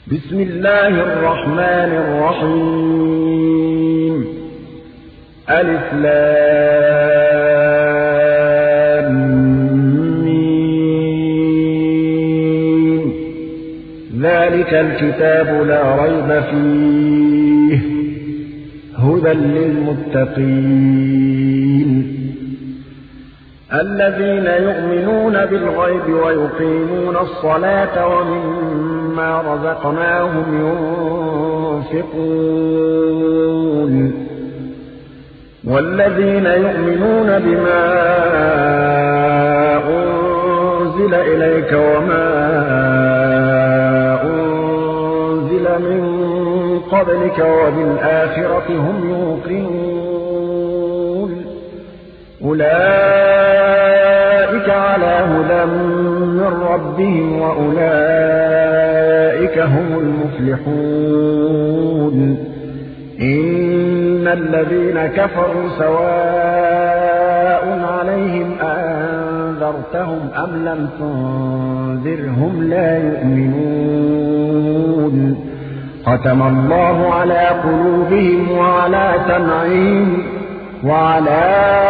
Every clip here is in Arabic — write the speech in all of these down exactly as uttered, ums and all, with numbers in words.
بسم الله الرحمن الرحيم. ألف لام ميم. ذلك الكتاب لا ريب فيه هدى للمتقين الذين يؤمنون بالغيب ويقيمون الصلاة ومما رزقناهم ينفقون والذين يؤمنون بما أنزل إليك وما أنزل من قبلك وبالآخرة هم يوقنون أولئك على هدى من ربهم وأولئك هم المفلحون إن الذين كفروا سواء عليهم أنذرتهم أم لم تنذرهم لا يؤمنون ختم الله على قلوبهم وعلى سمعهم وعلى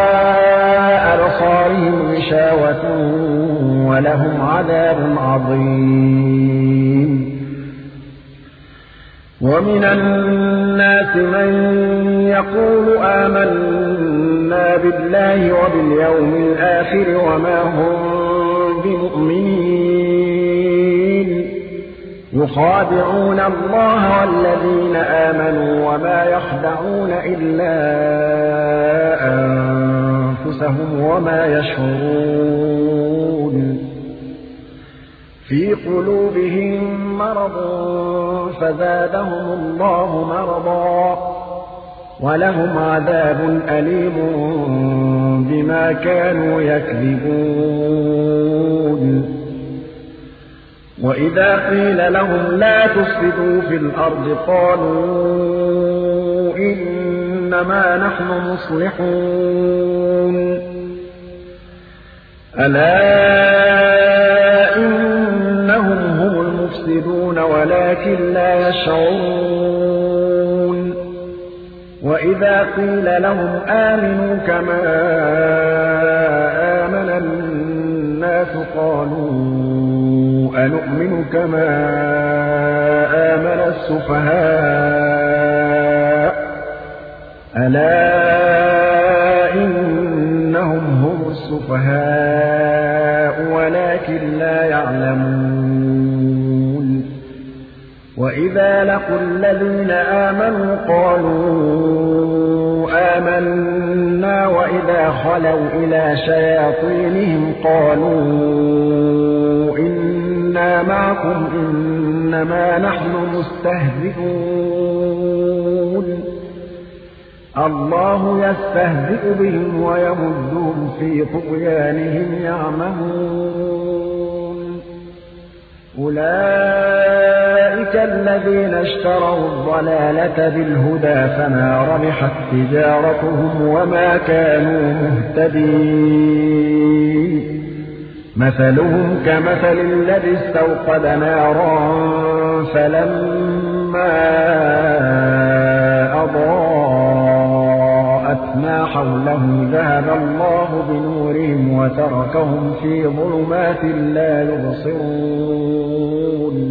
أبصارهم غشاوة ولهم عذاب عظيم. ومن الناس من يقول آمنا بالله وباليوم الآخر وما هم بمؤمنين يخادعون الله والذين آمنوا وما يخدعون إلا أنفسهم وما يشعرون في قلوبهم مرض فزادهم الله مرضا ولهم عذاب أليم بما كانوا يكذبون. وإذا قيل لهم لا تفسدوا في الأرض قالوا إنما نحن مصلحون ألا إنهم هم المفسدون ولكن لا يشعرون. وإذا قيل لهم آمنوا كما آمن الناس قالوا أنؤمن كما آمن السفهاء ألا إنهم هم السفهاء ولكن لا يعلمون. وإذا لقوا الذين آمنوا قالوا آمنا وإذا خلوا إلى شياطينهم قالوا إنا معكم إنما نحن مستهزئون الله يستهزئ بهم ويمدهم في طغيانهم يعمهون. أولئك الذين اشتروا الضلالة بالهدى فما ربحت تجارتهم وما كانوا مهتدين. مثلهم كمثل الذي استوقد نارا فلما أضاءت ما حوله ذهب الله بنورهم وتركهم في ظلمات لا يبصرون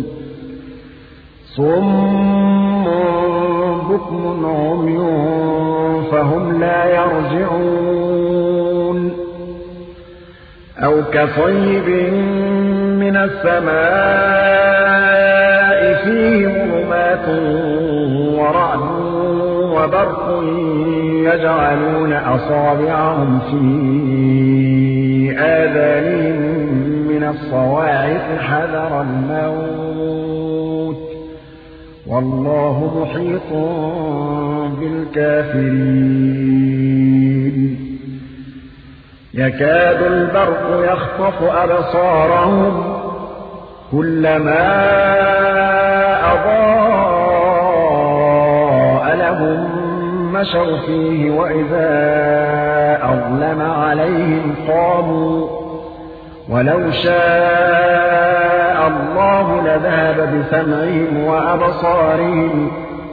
صم بكم عمي فهم لا يرجعون. أو كصيب من السماء فيه ظلمات ورعد وبرق يجعلون أصابعهم في آذانهم من الصواعق حذر الموت والله محيط بالكافرين. يكاد البرق يخطف أبصارهم كلما أضاء لهم مشوا فيه وإذا أظلم عليهم قاموا ولو شاء شاء الله لذهب بسمعهم وأبصارهم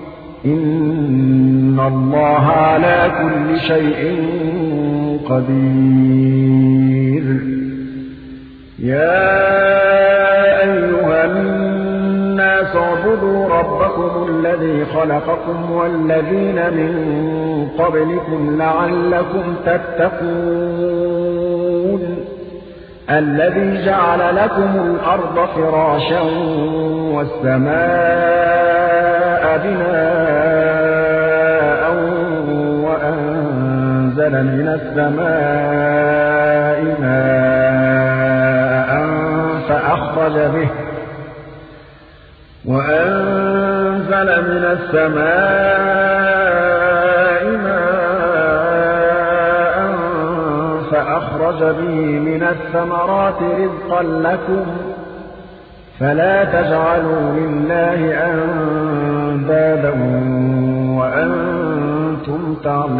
إن الله على كل شيء قدير يا أيها الناس اعبدوا ربكم الذي خلقكم والذين من قبلكم لعلكم تتقون الذي جعل لكم الأرض فراشا والسماء بناء وأنزل من السماء ماء فأخرج به وأنزل من السماء ماء فأخرج به من الثمرات رزقا لكم فلا تجعلوا لله أندادا وأنتم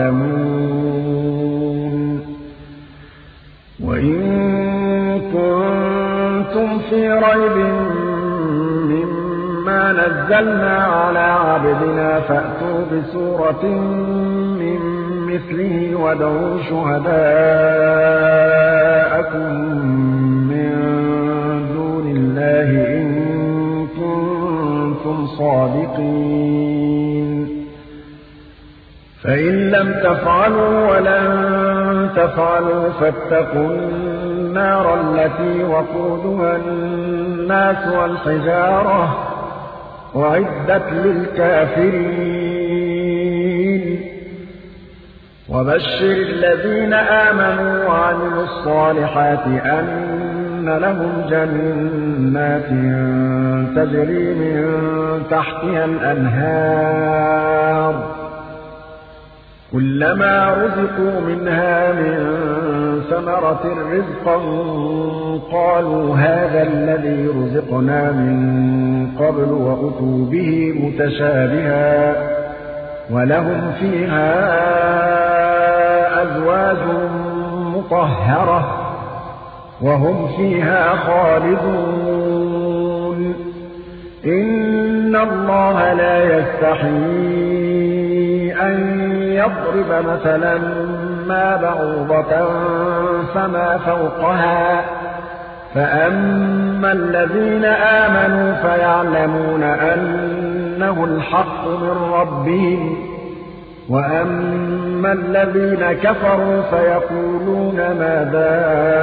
تعلمون وإن كنتم في ريب مما نزلنا على عبدنا فأتوا بسورة من مثله وادعوا شهداءكم من دون الله إن كنتم صادقين فإن لم تفعلوا ولن تفعلوا فاتقوا النار التي وقودها الناس والحجارة أعدت للكافرين وبشر الذين آمنوا وعملوا الصالحات أن لهم جنات تجري من تحتها الأنهار كلما رزقوا منها من ثمرة رزقا قالوا هذا الذي رزقنا من قبل وأتوا به متشابها ولهم فيها أزواج مطهرة وهم فيها خالدون إن الله لا يستحيي أن يضرب مثلا ما بعوضة فما فوقها فأما الذين آمنوا فيعلمون أنه الحق من ربهم وأما الذين كفروا فيقولون ماذا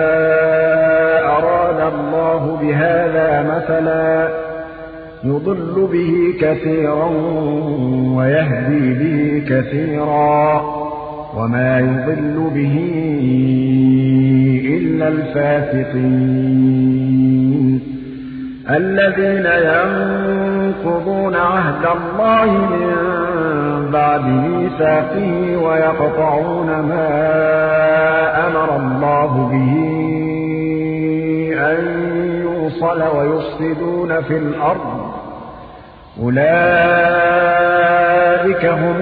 أراد الله بهذا مثلا يضل به كثيرا ويهدي به كثيرا وما يضل به إلا الفاسقين الذين ينقضون عهد الله من بعد ميثاقه ويقطعون ما أمر الله به أن يوصل ويفسدون في الأرض أولئك هم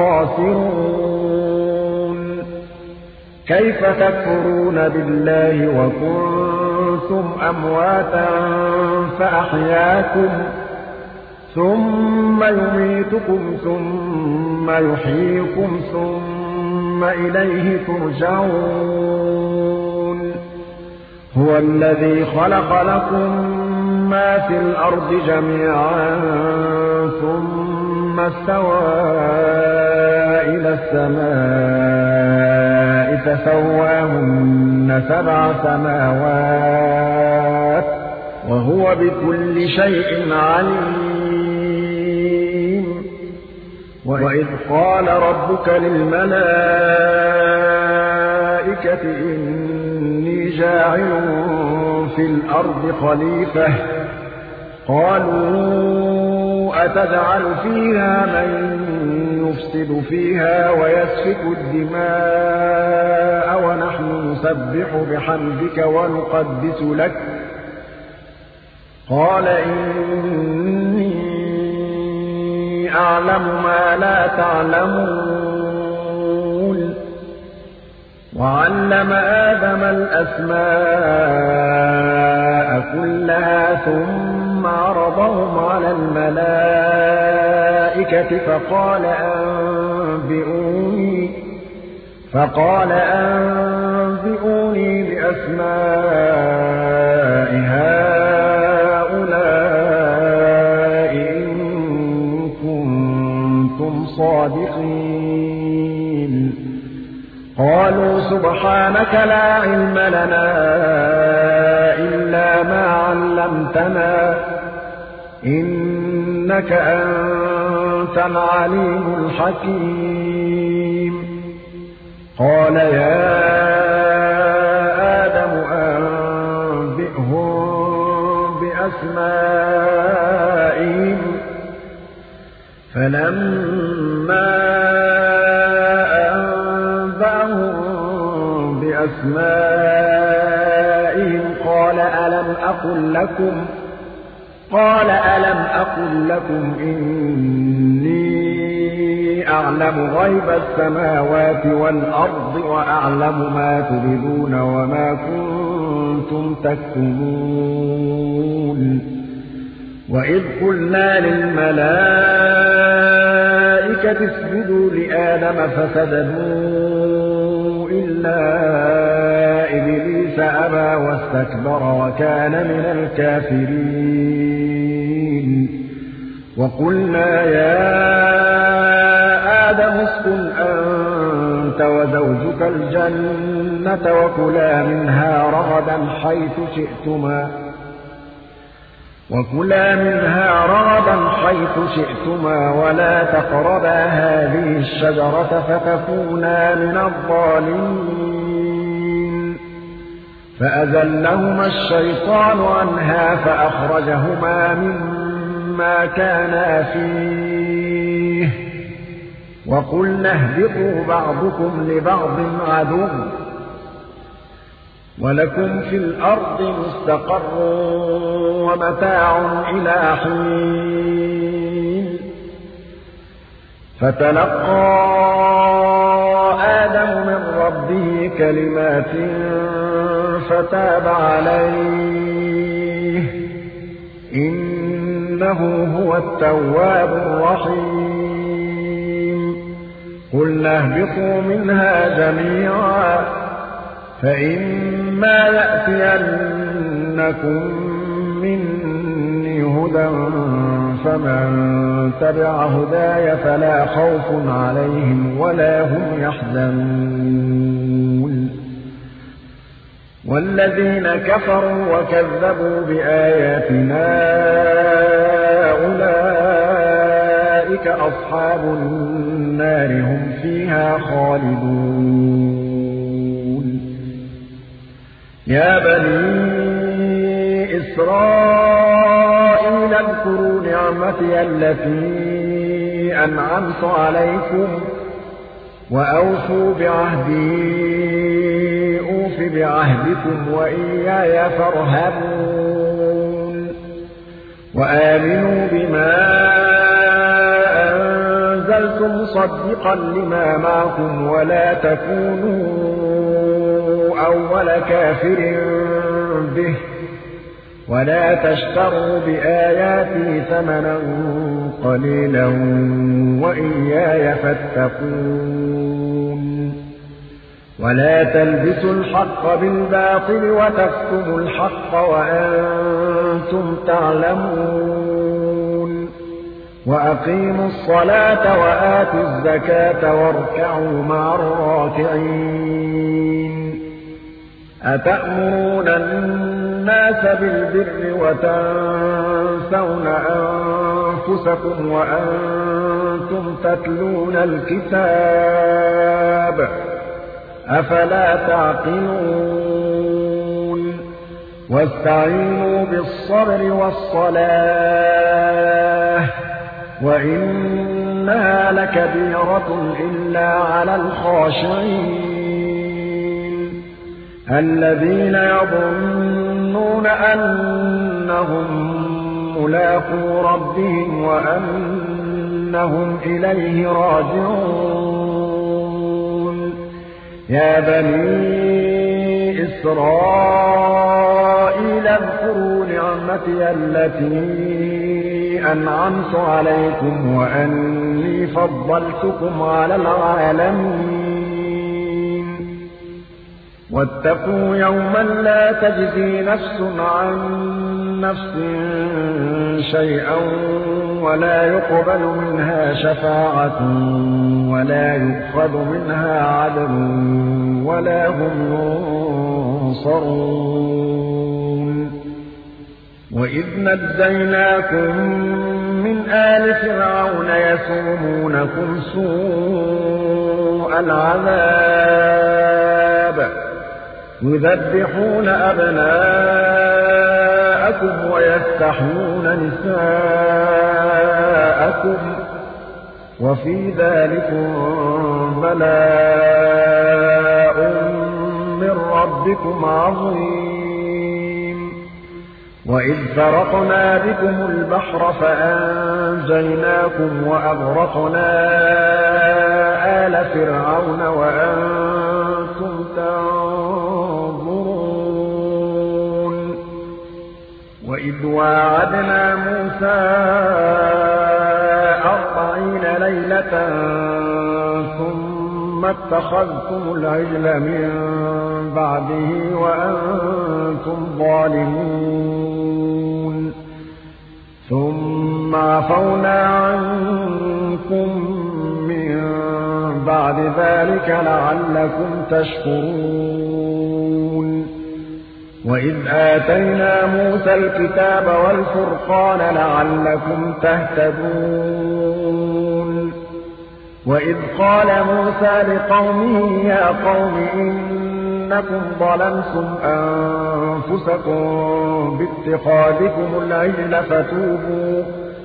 الخاسرون كيف تكفرون بالله وكنتم أمواتا فأحياكم ثم يميتكم ثم يحييكم ثم إليه ترجعون هو الذي خلق لكم ما في الأرض جميعا ثم استوى إلى السماء فسواهن سبع سماوات وهو بكل شيء عليم وإذ قال ربك للملائكة إني جاعل في الأرض خليفة قالوا أتجعل فيها من يفسد فيها ويسفك الدماء ونحن نسبح بحمدك ونقدس لك قال إني أعلم ما لا تعلمون وعلم آدم الأسماء كلها ثم عرضهم على الملائكة فقال أنبئوني فقال أنبئوني بأسماء هؤلاء إن كنتم صادقين قالوا سبحانك لا علم لنا إلا ما علمتنا إنك أنت العليم الحكيم قال يا آدم أنبئهم بأسمائهم فلما أنبأهم بأسمائهم قال ألم أقل لكم قال ألم أقل لكم إني أعلم غيب السماوات والأرض وأعلم ما تبدون وما كنتم تكتمون وإذ قلنا للملائكة اسجدوا لآدم فسجدوا إلا إبليس أبى واستكبر وكان من الكافرين وقلنا يا آدم اسكن أنت وزوجك الجنة وكلا منها رغدا حيث شئتما وكلا منها رغدا حيث شئتما ولا تقربا هذه الشجرة فتكونا من الظالمين فأزلهما الشيطان عنها فأخرجهما مما كانا فيه وقلنا اهبطوا بعضكم لبعض عدو ولكم في الأرض مستقر ومتاع إلى حين فتلقى آدم من ربه كلمات فتاب عليه إنه هو التواب الرحيم قلنا اهبطوا منها جميعا فإما يأتينكم مني هدى فمن تبع هداي فلا خوف عليهم ولا هم يحزنون والذين كفروا وكذبوا بآياتنا أولئك أصحاب النار هم فيها خالدون يا بني إسرائيل اذكروا نعمتي التي أنعمت عليكم وأوفوا بعهدي أوف بعهدكم وإياي فارهبون وآمنوا بما أنزلت مصدقا لما معكم ولا تكونوا أول كافر به ولا تشتروا بآياتي ثمنا قليلا وإياي فاتقون ولا تلبسوا الحق بالباطل وتكتموا الحق وأنتم تعلمون وأقيموا الصلاة وآتوا الزكاة واركعوا مع الراكعين أتأمرون الناس بالبر وتنسون أنفسكم وأنتم تتلون الكتاب أفلا تعقلون واستعينوا بالصبر والصلاة وإنها لكبيرة إلا على الخاشعين الذين يظنون أنهم ملاقو ربهم وأنهم إليه راجعون يا بني إسرائيل اذكروا نعمتي التي أنعمت عليكم وأني فضلتكم على العالمين واتقوا يوما لا تجزي نفس عن نفس شيئا ولا يقبل منها شفاعة ولا يؤخذ منها عدل ولا هم ينصرون وإذ نجيناكم من آل فرعون يسومونكم سوء العذاب يذبحون أبناءكم ويستحيون نساءكم وفي ذلكم بلاء من ربكم عظيم وإذ فرقنا بكم البحر فأنجيناكم وأغرقنا آل فرعون وأنتم تنظرون وإذ واعدنا موسى أربعين ليلة ثم اتخذتم العجل من بعده وأنتم ظالمون ثم عفونا عنكم من بعد ذلك لعلكم تشكرون وإذ آتينا موسى الكتاب والفرقان لعلكم تهتدون وإذ قال موسى لقومه يا قوم إنكم ظلمتم أنفسكم باتخاذكم العجل فتوبوا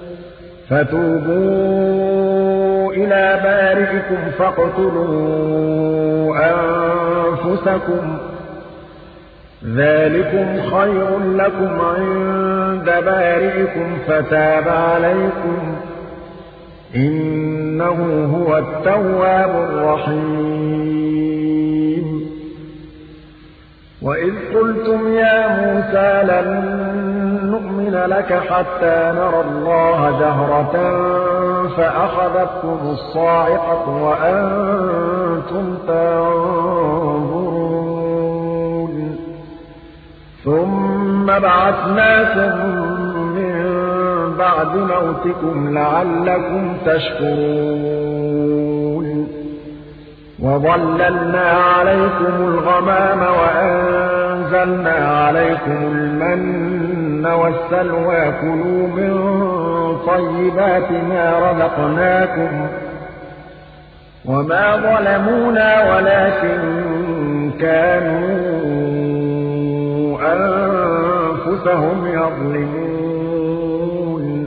فتوبوا إلى بارئكم فاقتلوا أنفسكم ذلكم خير لكم عند بارئكم فتاب عليكم إنه هو التواب الرحيم وإذ قلتم يا موسى لن نؤمن لك حتى نرى الله جهرة فأخذتكم الصاعقة وأنتم تنظرون ثم بعثناكم من بعد موتكم لعلكم تشكرون وظللنا عليكم الغمام وأنزلنا عليكم المن والسلوى كلوا من طيبات ما رزقناكم وما ظلمونا ولكن كانوا أنفسهم يظلمون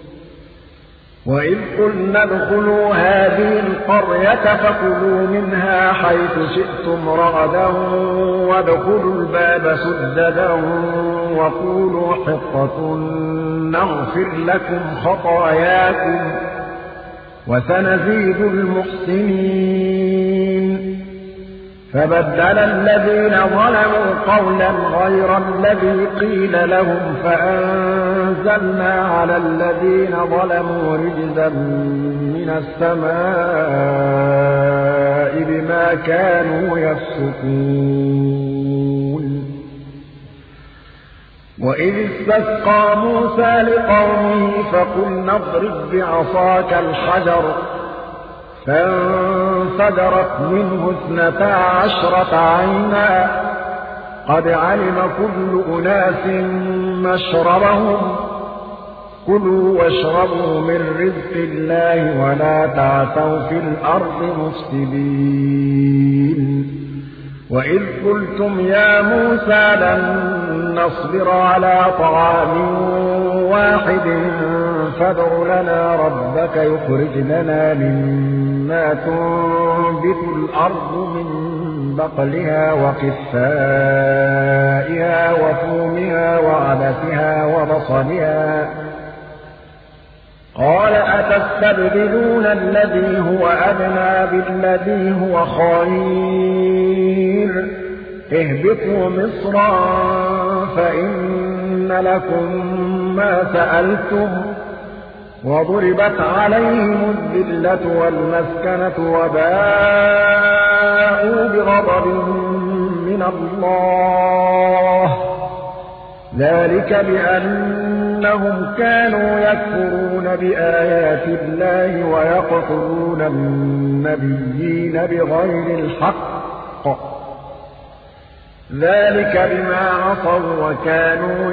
وإذ قلنا ادخلوا هذه القرية فكلوا منها حيث شئتم رغدا وادخلوا الباب سددا وقولوا حطة نغفر لكم خطاياكم وسنزيد المحسنين فبدل الذين ظلموا قولا غير الذي قيل لهم فأنزلنا على الذين ظلموا رجزا من السماء بما كانوا يفسقون وإذ استسقى موسى لقومه فقلنا اضرب بعصاك الحجر فانفجرت منه اثنتا عشرة عينا قد علم كل أناس مشربهم كلوا واشربوا من رزق الله ولا تعثوا في الأرض مفسدين وإذ قلتم يا موسى لن نصبر على طعام واحد فادع لنا ربك يخرج لنا مما تنبت الأرض من بقلها وقثائها وفومها وعدسها وبصلها قال أتستبدلون الذي هو أدنى بالذي هو خير اهبطوا مصرا فإن لكم ما سألتم وضربت عليهم الذلة والمسكنة وباءوا بغضب من الله ذلك بأنهم كانوا يكفرون بآيات الله ويقتلون النبيين بغير الحق ذلك بما عصوا وكانوا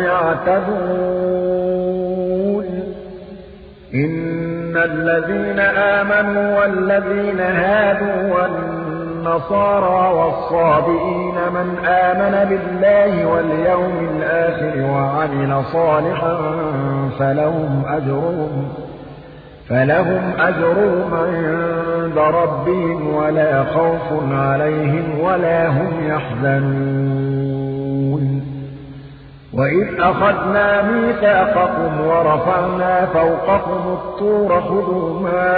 يعتدون إن الذين آمنوا والذين هادوا والنصارى والصابئين من آمن بالله واليوم الآخر وعمل صالحا فلهم أجرهم فلهم أجرهم عند ربهم ولا خوف عليهم ولا هم يحزنون وإذ أخذنا ميثاقكم ورفعنا فوقكم الطور خذوا ما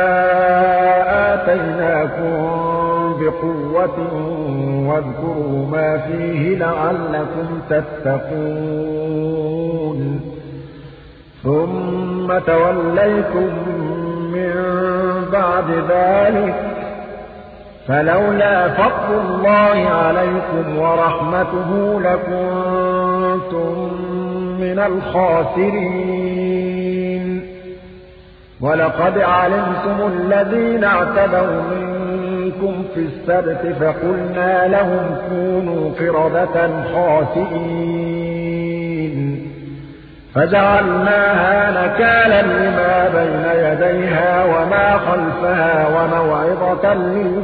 آتيناكم بقوة واذكروا ما فيه لعلكم تتقون ثم توليتم من بعد ذلك فلولا فضل الله عليكم ورحمته لكنتم من الخاسرين ولقد علمتم الذين اعتدوا منكم في السبت فقلنا لهم كونوا قردة خاسئين فجعلناها نكالا لما بين يديها وما خلفها وموعظة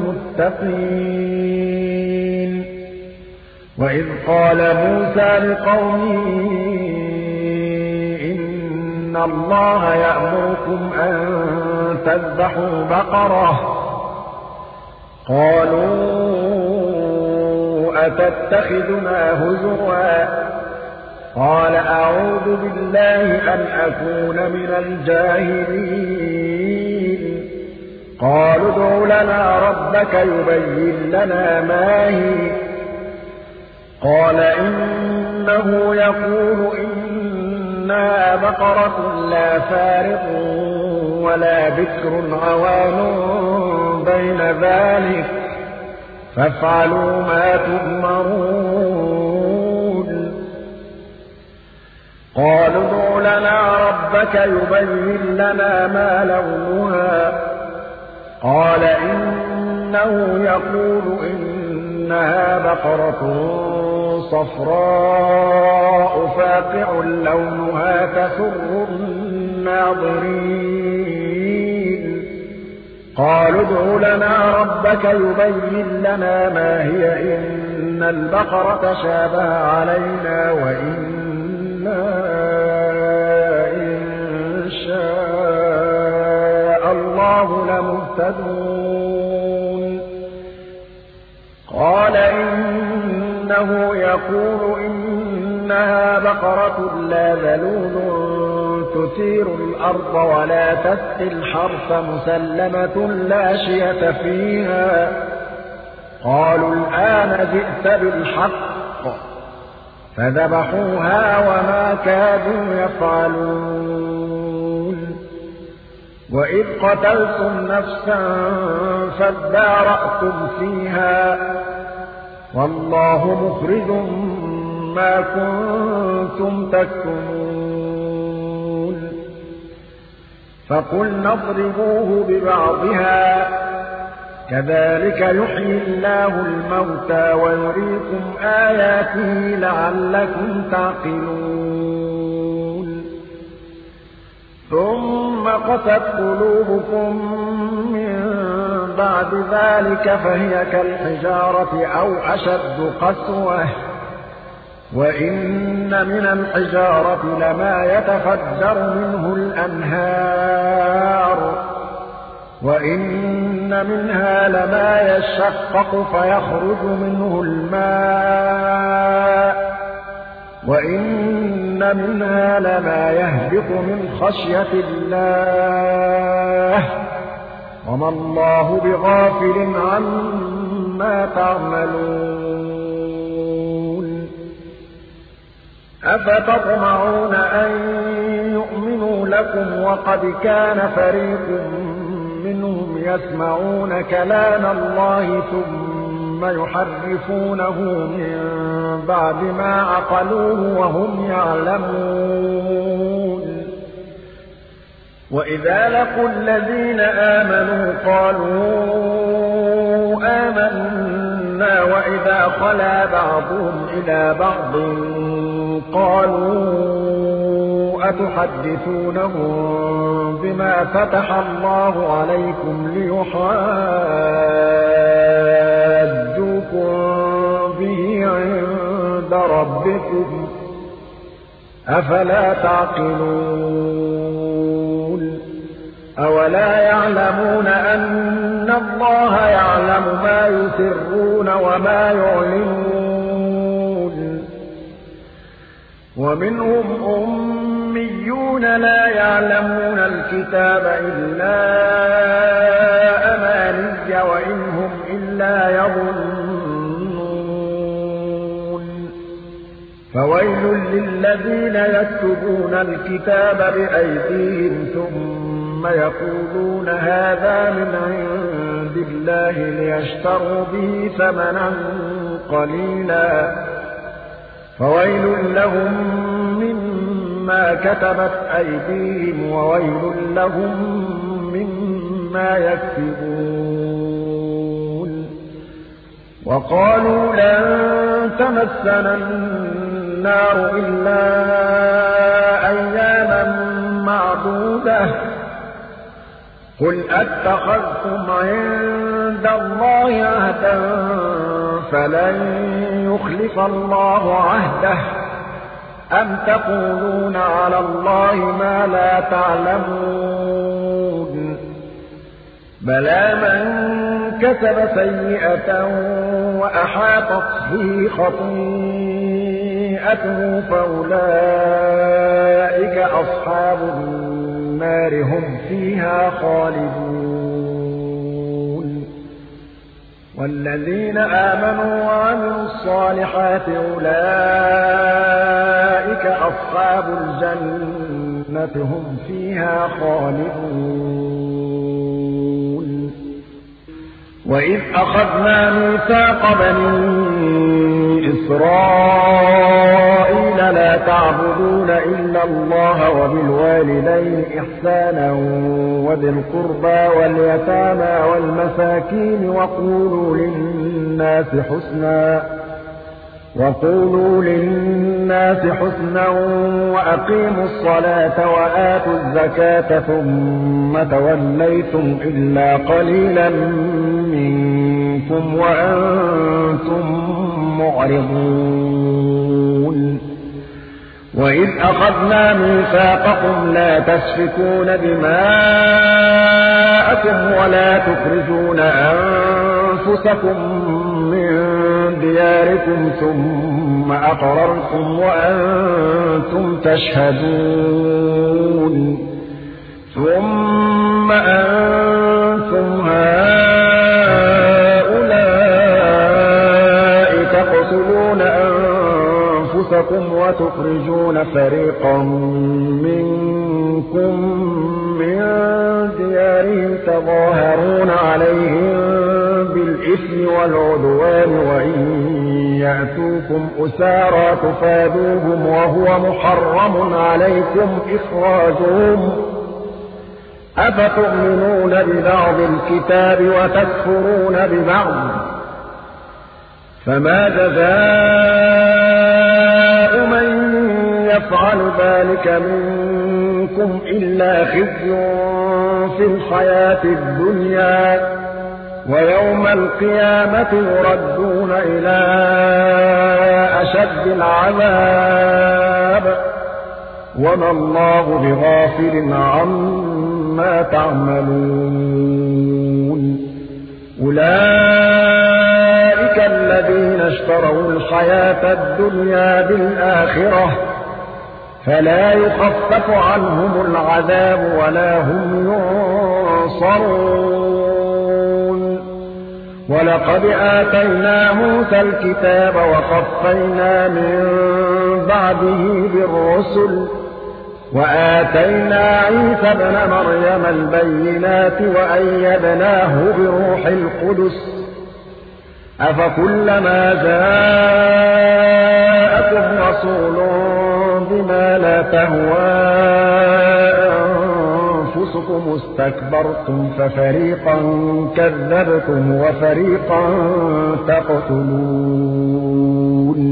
للمتقين وإذ قال موسى لقومه إن الله يأمركم أن تذبحوا بقرة قالوا أتتخذنا هزوا قال أعوذ بالله أن أكون من الجاهلين قالوا ادع لنا ربك يبين لنا ما هي قال إنه يقول إنها بقرة لا فارق ولا بكر عوان بين ذلك فافعلوا ما تؤمرون قالوا ادع لنا ربك يبين لنا ما لونها قال إنه يقول إنها بقرة صفراء فاقع لونها تسر الناظرين قالوا ادع لنا ربك يبين لنا ما هي إن البقرة شابه علينا وإنا إن شاء الله لمهتدون قال إنه يقول إنها بقرة لا ذلول تثير الأرض ولا تسقي الحرث مسلمة لا شية فيها قالوا الآن جئت بالحق فذبحوها وما كادوا يفعلون وإذ قتلتم نفسا فادارأتم فيها والله مخرج ما كنتم تكتمون فقلنا اضربوه ببعضها كذلك يحيي الله الموتى ويريكم آياته لعلكم تعقلون ثم قست قلوبكم من بعد ذلك فهي كالحجارة أو أشد قسوة وإن من الحجارة لما يتفجر منه الأنهار وإن منها لما يشقق فيخرج منه الماء وإن منها لما يهبط من خشية الله وما الله بغافل عما تعملون أفتطمعون أن يؤمنوا لكم وقد كان فريق منهم يسمعون كلام الله ثم يحرفونه من بعد ما عقلوه وهم يعلمون وإذا لقوا الذين آمنوا قالوا آمنا وإذا خلا بعضهم إلى بعض قالوا أتحدثونهم بما فتح الله عليكم ليحاجوكم به عند ربكم أفلا تعقلون أولا يعلمون أن الله يعلم ما يسرون وما يعلنون ومنهم أميون لا يعلمون الكتاب إلا أماني وإن هم إلا يظنون فويل للذين يكتبون الكتاب بأيديهم ثم يقولون هذا من عند الله ليشتروا به ثمنا قليلا فويل لهم مما كتبت أيديهم وويل لهم مما يكسبون وقالوا لن تمسنا النار إلا أياما معدودة قل أتخذتم عند الله عهدا فلن يخلف الله عهده أم تقولون على الله ما لا تعلمون بلى من كسب سيئة وأحاطت به خطيئته فأولئك أصحاب النار هم فيها خالدون والذين آمنوا وعملوا الصالحات أولئك أصحاب الجنة هم فيها خالدون وإذ أخذنا ميثاق بني إسرائيل لا تعبدون إلا الله وبالوالدين إحسانا وذي القربى واليتامى والمساكين وقولوا للناس حسنا وقولوا للناس حسنا وأقيموا الصلاة وآتوا الزكاة ثم توليتم إلا قليلا منكم وأنتم معرضون وإذ أخذنا ميثاقكم لا تسفكون دماءكم ولا تخرجون أنفسكم من دياركم ثم أقررتم وأنتم تشهدون ثم أنتم هؤلاء تقتلون أنفسكم وتخرجون فريقا منكم من ديارهم تظاهرون عليهم بالإثم والعدوان وإن يأتوكم أسارى تفادوهم وهو محرم عليكم إخراجهم أفتؤمنون ببعض الكتاب وتكفرون ببعض فما جزاء من يفعل ذلك منكم إلا خزي في الحياة الدنيا ويوم القيامة يردون إلى أشد العذاب وما الله بغافل عما تعملون أولئك الذين اشتروا الحياة الدنيا بالآخرة فلا يخفف عنهم العذاب ولا هم ينصرون ولقد آتينا موسى الكتاب وقفينا من بعده بالرسل وآتينا عيسى ابن مريم البينات وأيدناه بروح القدس أفكلما جاءكم رسول بما لا تهوى أنفسكم استكبرتم ففريقا كذبتم وفريقا تقتلون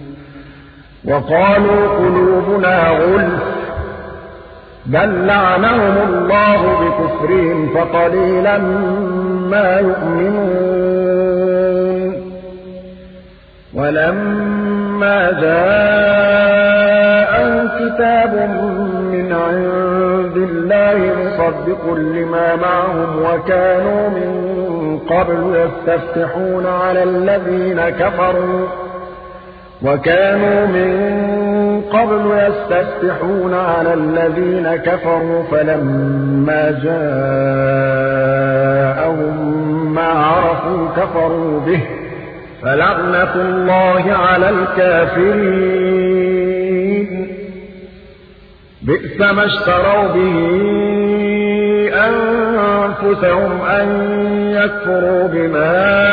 وقالوا قلوبنا غلف بل لعنهم الله بكفرهم فقليلا ما يؤمنون ولما جاء كتاب من عند الله مصدق لما معهم وكانوا من قبل يستفتحون على الذين كفروا وكانوا من قبل يستفتحون على الذين كفروا فلما جاءهم ما عرفوا كفروا به فلعنة الله على الكافرين بئس ما اشتروا به أنفسهم أن يكفروا بما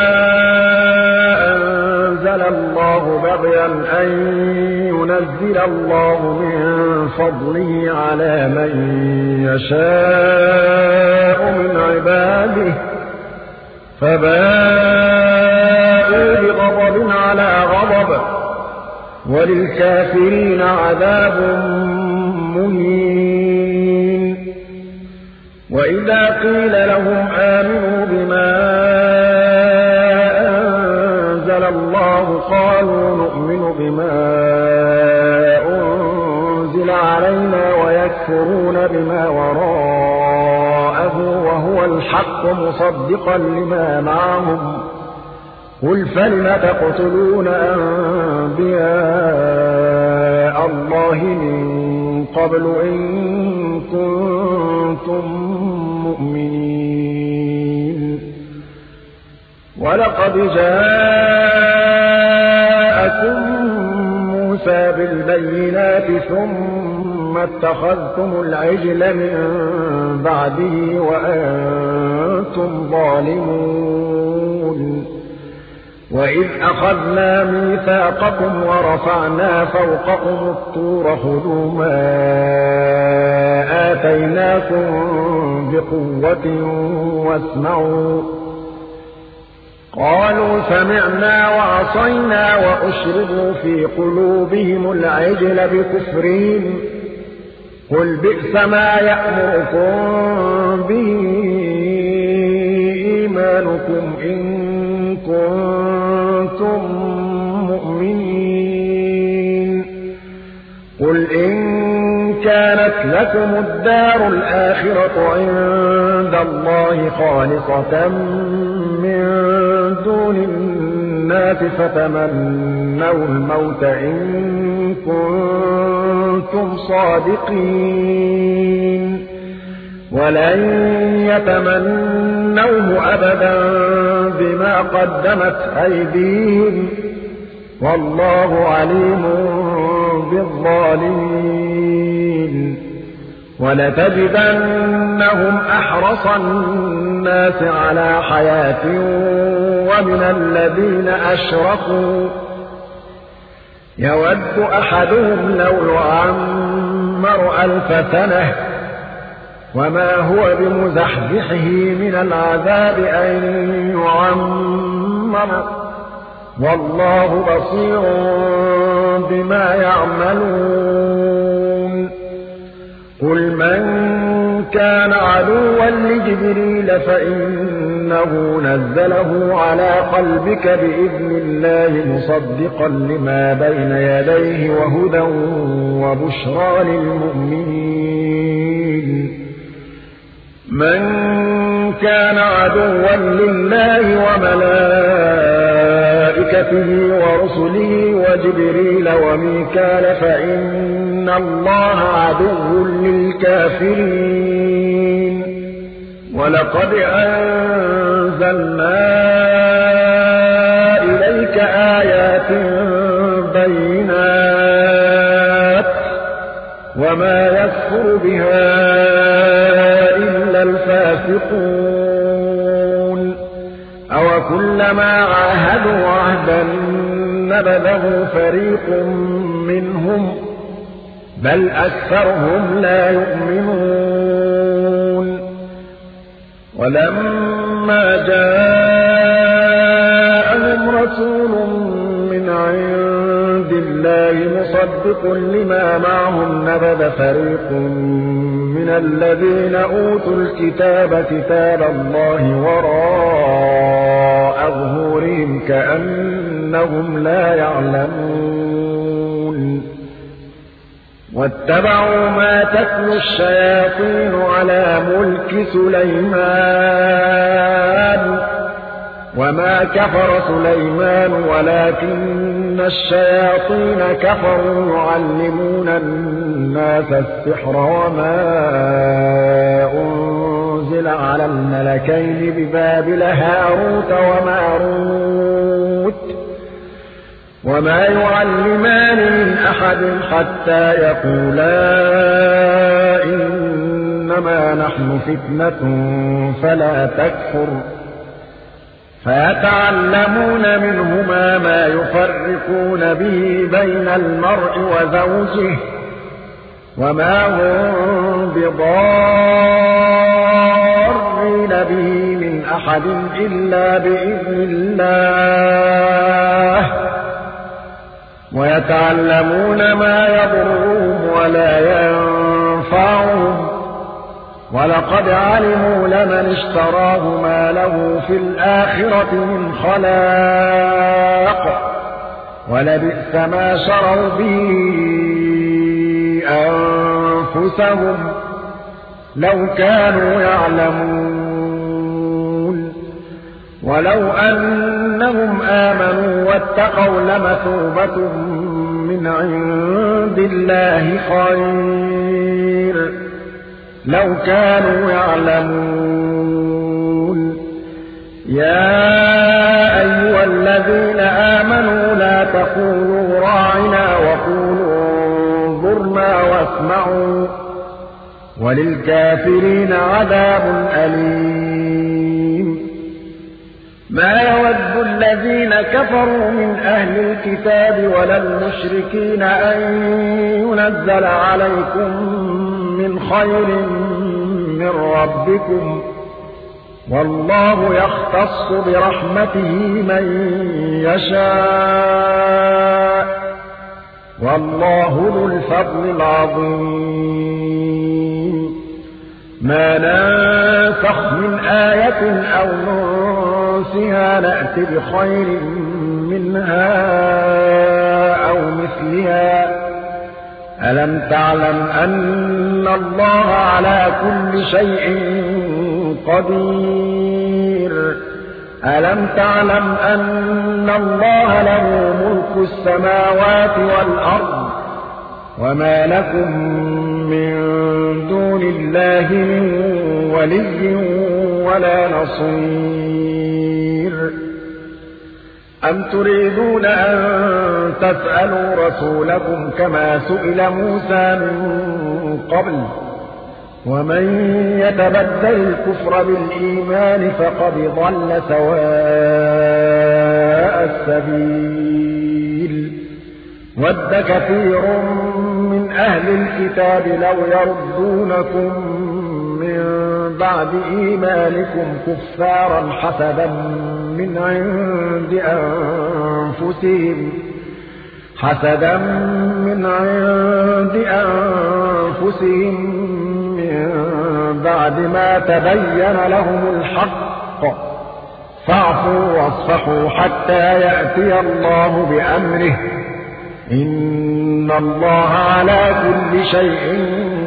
أنزل الله بغيا أن ينزل الله من فضله على من يشاء من عباده فباءوا بغضب على غضب وللكافرين عذاب مهين وإذا قيل لهم آمنوا بما أنزل الله قالوا نؤمن بما أنزل علينا ويكفرون بما وراءه وهو الحق مصدقا لما معهم قل فلم تقتلون أنبياء الله من قبل إن كنتم مؤمنين ولقد جاءكم موسى بالبينات ثم اتخذتم العجل من بعده وأنتم ظالمون وإذ أخذنا ميثاقكم ورفعنا فوقكم الطور خذوا ما آتيناكم بقوة واسمعوا قالوا سمعنا وعصينا وأشربوا في قلوبهم العجل بكفرهم قل بئس ما يأمركم به إيمانكم إن كنتم مؤمنين قل إن كانت لكم الدار الآخرة عند الله خالصة من دون الناس فتمنوا الموت إن كنتم صادقين ولن يتمنوه أبدا بما قدمت أيديهم والله عليم بالظالمين ولتجدنهم أحرص الناس على حياة ومن الذين أشركوا يود أحدهم لو يعمر ألف سنة وما هو بمزحزحه من العذاب أن يعمر والله بصير بما يعملون قل من كان عدوا لجبريل فإنه نزله على قلبك بإذن الله مصدقا لما بين يديه وهدى وبشرى للمؤمنين من كان عدوا لله وملائكته ورسله وجبريل وميكال فإن الله عدو للكافرين ولقد أنزلنا بينات وما يكفر بها إلا الفاسقون أو كلما عاهدوا عهدا نبذه فريق منهم بل أكثرهم لا يؤمنون ولما جاءهم رسول من عند الله مصدق لما معهم نبذ فريق من الذين أوتوا الكتاب كتاب الله وراء ظهورهم كأنهم لا يعلمون واتبعوا ما تتلو الشياطين على ملك سليمان وما كفر سليمان ولكن الشياطين كفروا يعلمون الناس السحر وما أنزل على الملكين ببابل هاروت وماروت وما يعلمان من أحد حتى يقولا إنما نحن فتنة فلا تكفر فيتعلمون منهما ما يفرقون به بين المرء وزوجه وما هم بضارين به من أحد إلا بإذن الله ويتعلمون ما يضرهم ولا ينفعهم ولقد علموا لمن اشتراه ما له في الآخرة من خلاق ولبئس ما شروا به أنفسهم لو كانوا يعلمون ولو أنهم آمنوا واتقوا لمثوبة من عند الله خير لو كانوا يعلمون يا أيها الذين آمنوا لا تقولوا راعنا وقولوا انظرنا واسمعوا وللكافرين عذاب أليم ما يود الذين كفروا من أهل الكتاب ولا المشركين أن ينزل عليكم من خير من ربكم والله يختص برحمته من يشاء والله ذو الفضل العظيم ما ننسخ من آية أو ننسها نأت بخير منها أو مثلها ألم تعلم أن الله على كل شيء قدير ألم تعلم أن الله له ملك السماوات والأرض وما لكم من دون الله من ولي ولا نصير أم تريدون أن تسألوا رسولكم كما سئل موسى من قبل ومن يتبدل الكفر بالإيمان فقد ضل سواء السبيل ود كثير من أهل الكتاب لو يردونكم من بعد إيمانكم كفارا حسدا من عند أنفسهم حسدا من عند أنفسهم من بعد ما تبين لهم الحق فاعفوا واصفحوا حتى يأتي الله بأمره إن الله على كل شيء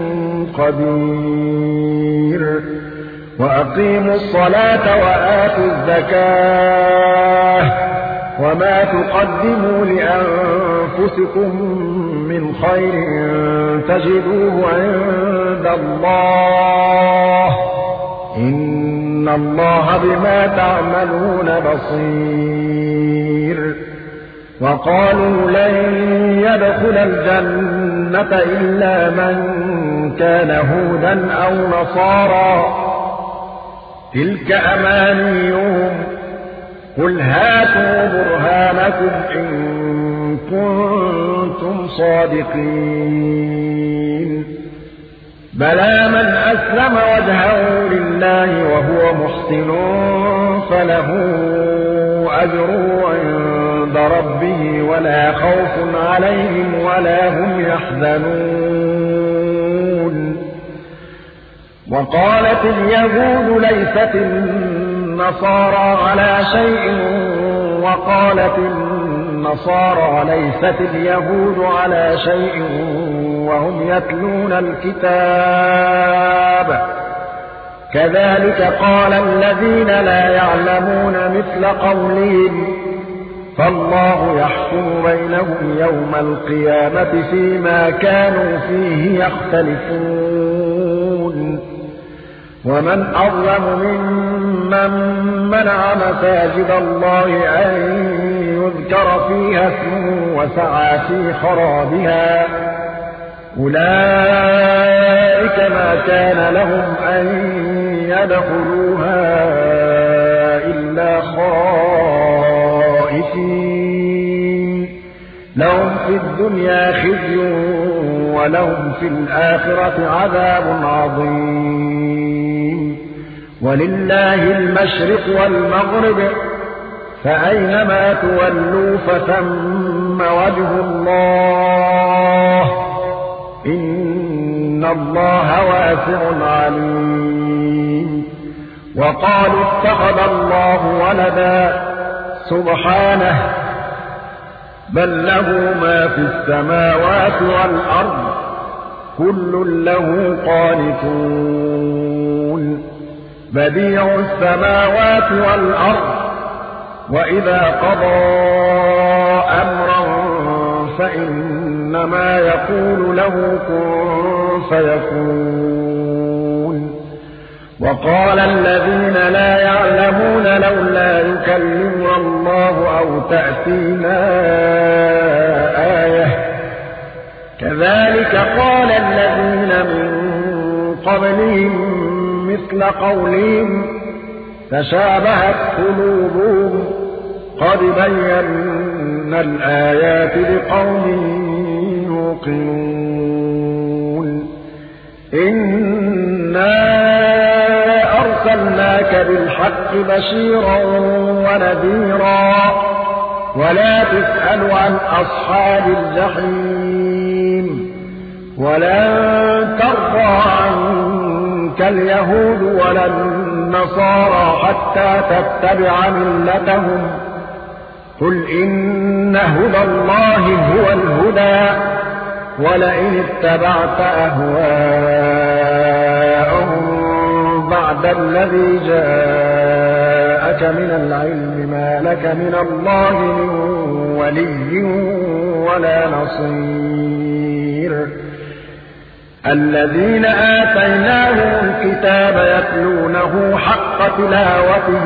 قدير وأقيموا الصلاة وآتوا الزكاة وما تقدموا لأنفسكم من خير تجدوه عند الله إن الله بما تعملون بصير وقالوا لن يدخل الجنة إلا من كان هودا أو نصارى تلك أمانيهم قل هاتوا برهانكم إن كنتم صادقين بلى من أسلم وجهه لله وهو محسن فله أجره عند ربه ولا خوف عليهم ولا هم يحزنون وقالت اليهود ليست النصارى على شيء وقالت النصارى ليست اليهود على شيء وهم يتلون الكتاب كذلك قال الذين لا يعلمون مثل قولهم فالله يحكم بينهم يوم القيامة فيما كانوا فيه يختلفون ومن أظلم ممن منع مساجد الله أن يذكر فيها اسمه وسعى في خرابها أولئك ما كان لهم أن يدخلوها إلا خائفين لهم في الدنيا خزي ولهم في الآخرة عذاب عظيم ولله المشرق والمغرب فأينما تولوا فثم وجه الله إن الله واسع عليم وقالوا اتخذ الله ولدا سبحانه بل له ما في السماوات والأرض كل له قانتون بديع السماوات والأرض وإذا قضى أمرا فإنما يقول له كن فيكون وقال الذين لا يعلمون لولا يكلمنا الله أو تأتينا آية كذلك قال الذين من قبلهم مثل قولهم تشابهت قلوبهم قد بينا الآيات لقوم يوقنون إنا أرسلناك بالحق بشيرا ونذيرا ولا تسأل عن أصحاب الجحيم ولن ترضى عنك اليهود ولا النصارى حتى تتبع ملتهم قل إن هدى الله هو الهدى ولئن اتبعت أهواءهم بعد الذي جاءك من العلم ما لك من الله من ولي ولا نصير الذين آتيناهم الكتاب يتلونه حق تلاوته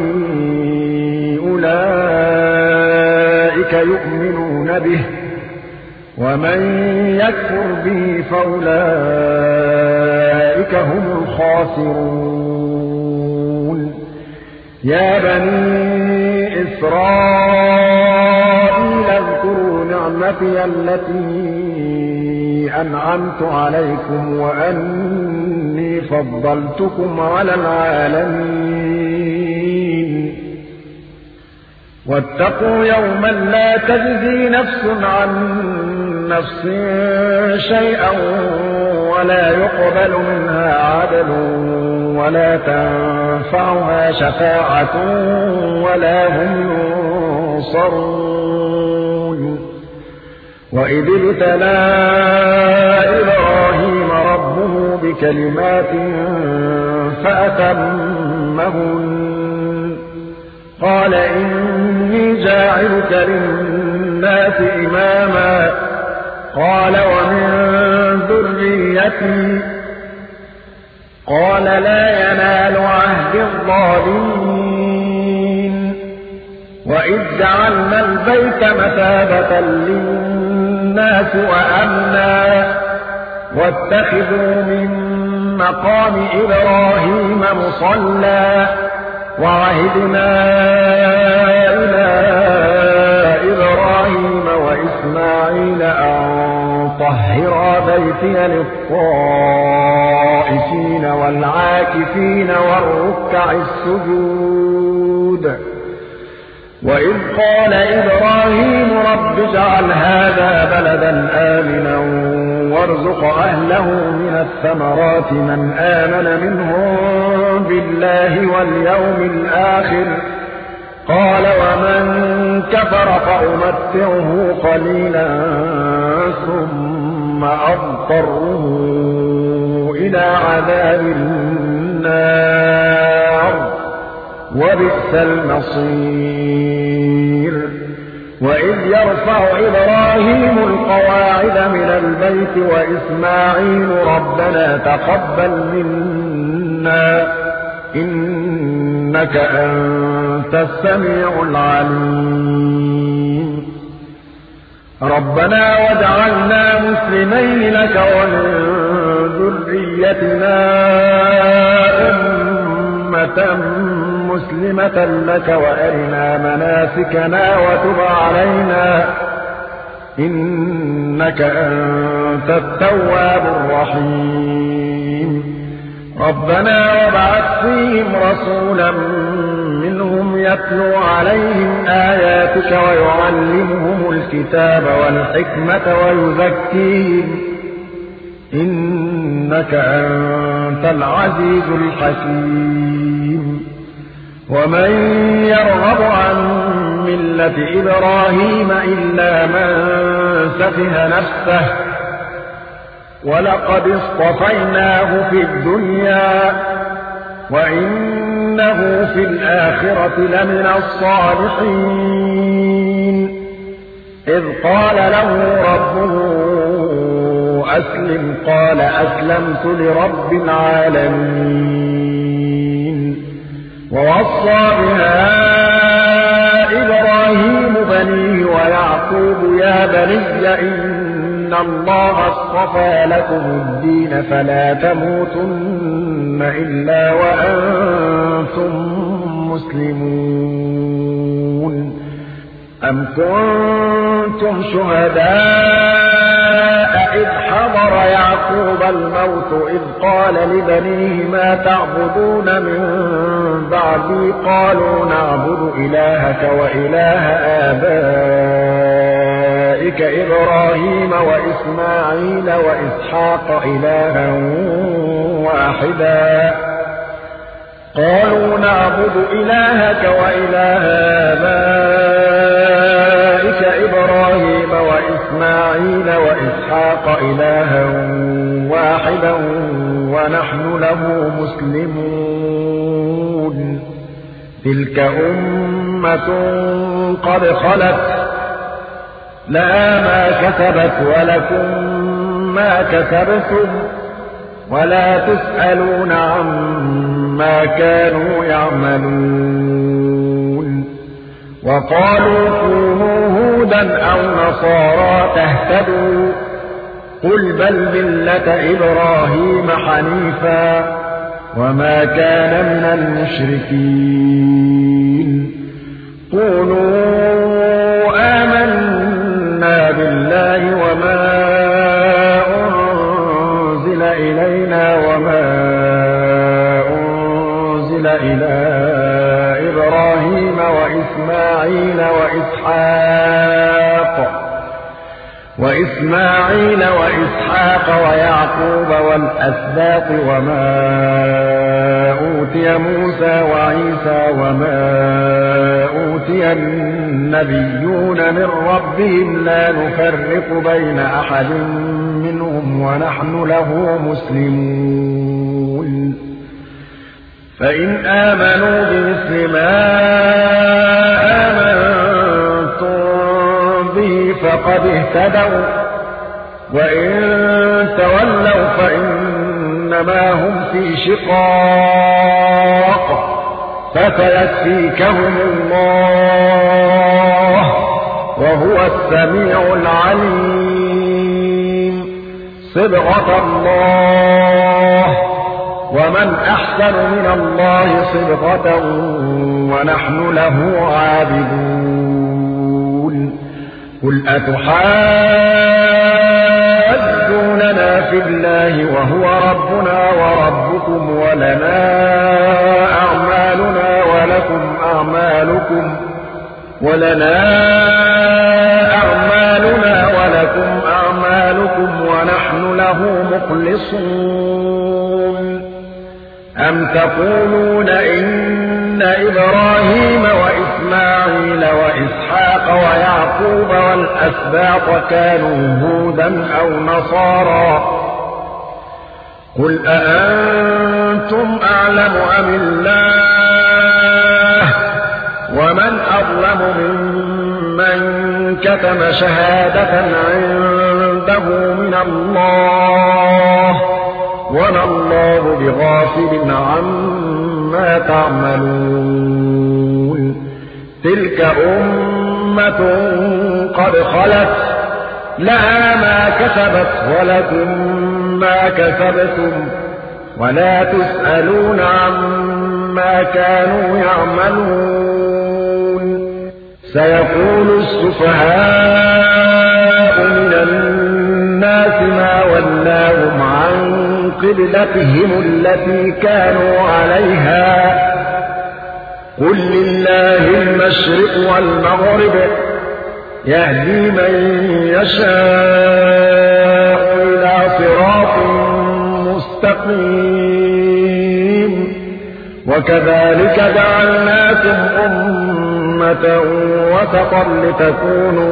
أولئك يؤمنون به ومن يكفر به فأولئك هم الخاسرون يا بني إسرائيل اذكروا نعمتي التي أنعمت عليكم وأني فضلتكم على العالمين واتقوا يوما لا تجزي نفس عن نفس شيئا ولا يقبل منها عدل ولا تنفعها شفاعة ولا هم ينصرون وإذ ابتلى إبراهيم ربه بكلمات فأتمهن قال إني جاعلك للناس إماما قال ومن ذريتي قال لا ينال عهد الظالمين وإذ جعلنا البيت مثابة للناس وأمنا واتخذوا من مقام إبراهيم مصلى وعهدنا إلى إبراهيم وإسماعيل أن طهرا بيتي للطائفين والعاكفين والركع السجود وإذ قال إبراهيم رب اجعل هذا بلدا آمنا وارزق أهله من الثمرات من آمن منهم بالله واليوم الآخر قال ومن كفر فأمتعه قليلا ثم أضطره إلى عذاب النار وبئس المصير وإذ يرفع إبراهيم القواعد من البيت وإسماعيل ربنا تقبل منا إنك أنت السميع العليم ربنا واجعلنا مسلمين لك ومن ذريتنا أمة مسلمة لك وأرنا مناسكنا وتب علينا إنك أنت التواب الرحيم ربنا وابعث فيهم رسولا منهم يتلو عليهم آياتك ويعلمهم الكتاب والحكمة ويزكيهم إنك أنت العزيز الحكيم ومن يرغب عن ملة إبراهيم إلا من سفه نفسه ولقد اصطفيناه في الدنيا وإنه في الآخرة لمن الصالحين إذ قال له ربه أسلم قال أسلمت لرب العالمين ووصى بها إبراهيم بنيه ويعقوب يا بني إن الله اصطفى لكم الدين فلا تموتن إلا وأنتم مسلمون أم كنتم شهداء إذ حضر يعقوب الموت إذ قال لبنيه ما تعبدون من بعدي قالوا نعبد إلهك وإله آبائك إبراهيم وإسماعيل وإسحاق إلها واحدا قالوا نعبد إلهك وإله آبائك إبراهيم وإسماعيل وإسحاق إلها واحدا ونحن له مسلمون تلك أمة قد خلت لها ما كسبت ولكم ما كسبتم ولا تسألون عما كانوا يعملون وقالوا كونوا هودا أو نصارى تهتدوا قل بل ملة إبراهيم حنيفا وما كان من المشركين قولوا آمنا بالله وما أنزل إلينا وما أنزل إلى إبراهيم وإسماعيل وإسحاق وإسماعيل وإسحاق ويعقوب والأسباط وما أوتي موسى وعيسى وما أوتي النبيون من ربهم لا نفرق بين أحد منهم ونحن له مسلمون فإن آمنوا بمثل ما آمنتم به فقد اهتدوا وإن تولوا فإنما هم في شقاق فسيكفيكهم الله وهو السميع العليم صبغة الله ومن أحسن من الله صبغة ونحن له عابدون قل أتحاجوننا في الله وهو ربنا وربكم ولنا أعمالنا ولكم أعمالكم ولنا أعمالنا ولكم أعمالكم ونحن له مخلصون أم تقولون إن إبراهيم وإسماعيل وإسحاق ويعقوب والأسباط كانوا هودا أو نصارى قل أأنتم أعلم أم الله ومن أظلم ممن كتم شهادة عنده من الله وما الله بغافل عما تعملون تلك أمة قد خلت لها ما كسبت ولكم ما كسبتم ولا تسألون عما كانوا يعملون سيقول السفهاء من الناس ما ولاهم عن قبلتهم التي كانوا عليها قل لله المشرق والمغرب يهدي من يشاء إلى صراط مستقيم وكذلك جعلناكم أمة وسطا لتكونوا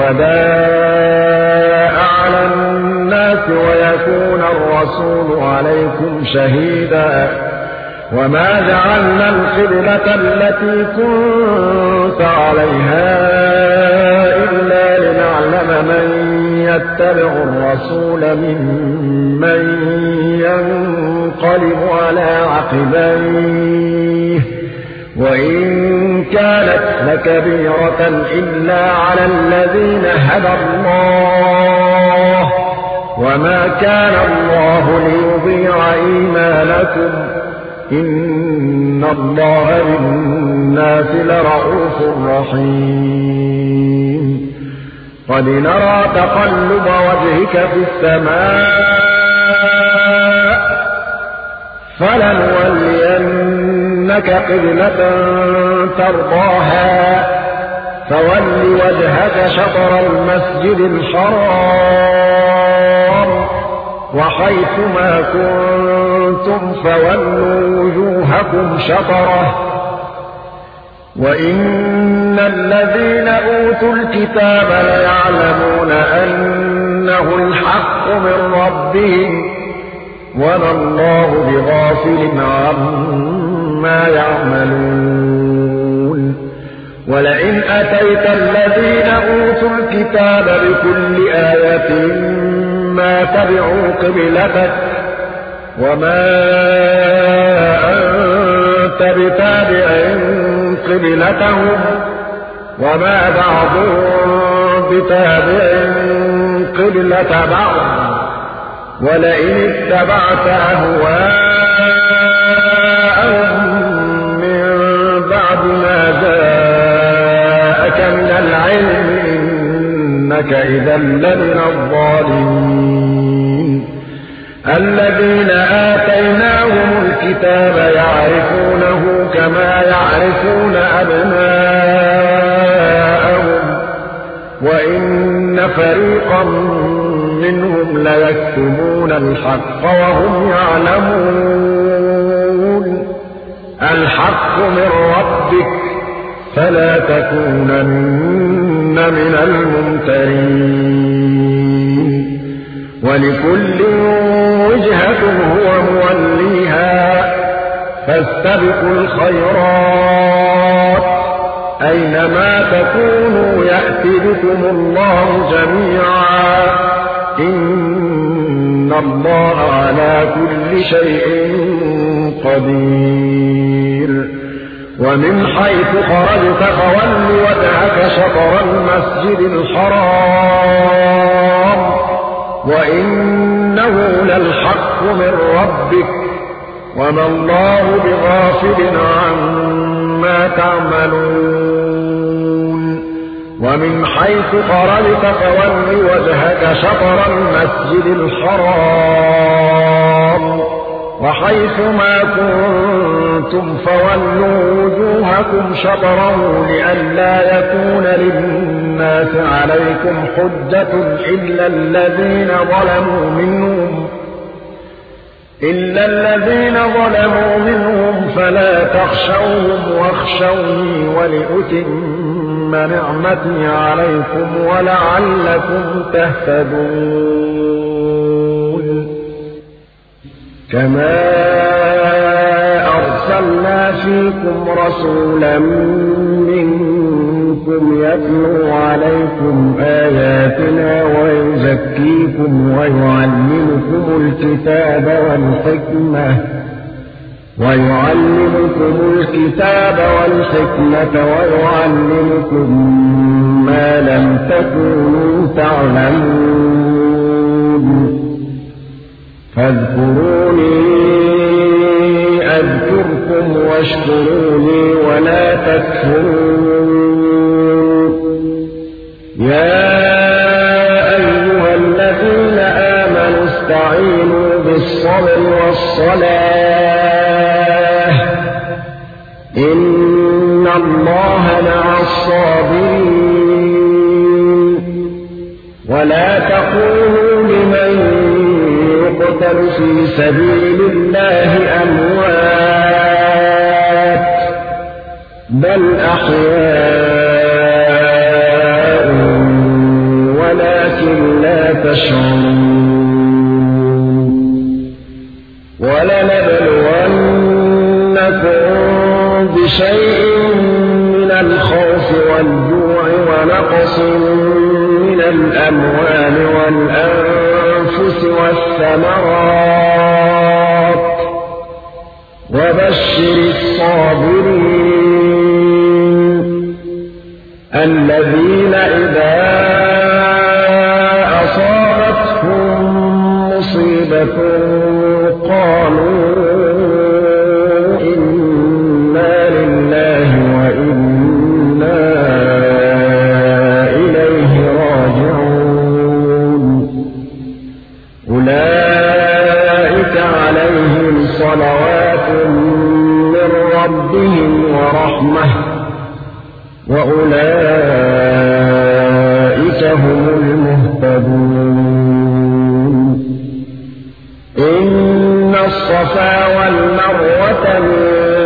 شهداء على الناس ويكون الرسول عليكم شهيدا وما جعلنا القبلة التي كنت عليها إلا لنعلم من يتبع الرسول ممن ينقلب على عقبيه وإن كانت لكبيرة إلا على الذين هدى الله وما كان الله ليضيع إيمانكم إن الله بالناس لرءوف رحيم قد نرى تقلب وجهك في السماء فلنولينك قبلة ترضاها فول وجهك شطر المسجد الحرام وحيثما كنتم فولوا وجوهكم شطره وإن الذين أوتوا الكتاب ليعلمون أنه الحق من ربهم وما الله بغافل عما يعملون ولئن أتيت الذين أوتوا الكتاب بكل آية ما تبعوا قبلتك وما أنت بتابع قبلتهم وما بعضهم بتابع قبلة بعض ولئن اتبعت أهواءهم من بعد ما جاءك من العلم إنك إذا لمن الظالمين الذين آتيناهم الكتاب يعرفونه كما يعرفون أبناءهم وإن فريقا منهم ليكتمون الحق وهم يعلمون الحق من ربك فلا تكونن من الممترين ولكل وجهة هو موليها فاستبقوا الخيرات أينما تكونوا يأتي بكم الله جميعا إن الله على كل شيء قدير ومن حيث خرجت فول وجهك شطر المسجد الحرام وإنه للحق من ربك وما الله بغافل عما تعملون ومن حيث خرجت فول وجهك شطر المسجد الحرام وحيث ما كنتم فولوا وجوهكم شطره لئلا يكون للناس عليكم حجة إلا الذين ظلموا منهم إلا الذين ظلموا منهم فلا تخشوهم واخشوني ولأتم نعمتي عليكم ولعلكم تهتدون كما أرسلنا فيكم رسولا منكم يتلو عليكم آياتنا ويزكيكم ويعلمكم الكتاب والحكمة ويعلمكم الكتاب والحكمة ويعلمكم ما لم تكونوا تعلمون فاذكروني أذكركم واشكروني ولا تكفرون يا أيها الذين آمنوا استعينوا بالصبر والصلاة إن الله مع الصابرين ولا تقولوا لمن يقتل في سبيل الله أموات بل أحياء ولكن لا تشعرون ولنبلونكم بشيء من الخوف والجوع ونقص من الأموال والأنفس والثمرات وبشر الصابرين الذين إذا أصابتهم مصيبة قالوا إنا لله وإنا إليه راجعون أولئك عليهم صلوات من ربهم ورحمة وأولئك هم المهتدون إن الصفا والمروة من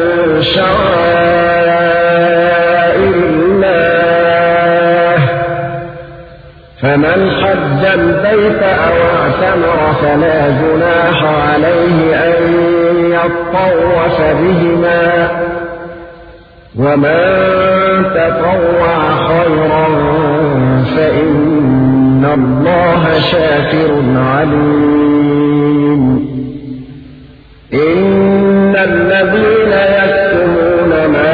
شعائر الله فمن حج البيت أو اعتمر فلا جناح عليه أن يطوف بهما ومن تطوع خيرا فإن الله شاكر عليم إن الذين يكتمون ما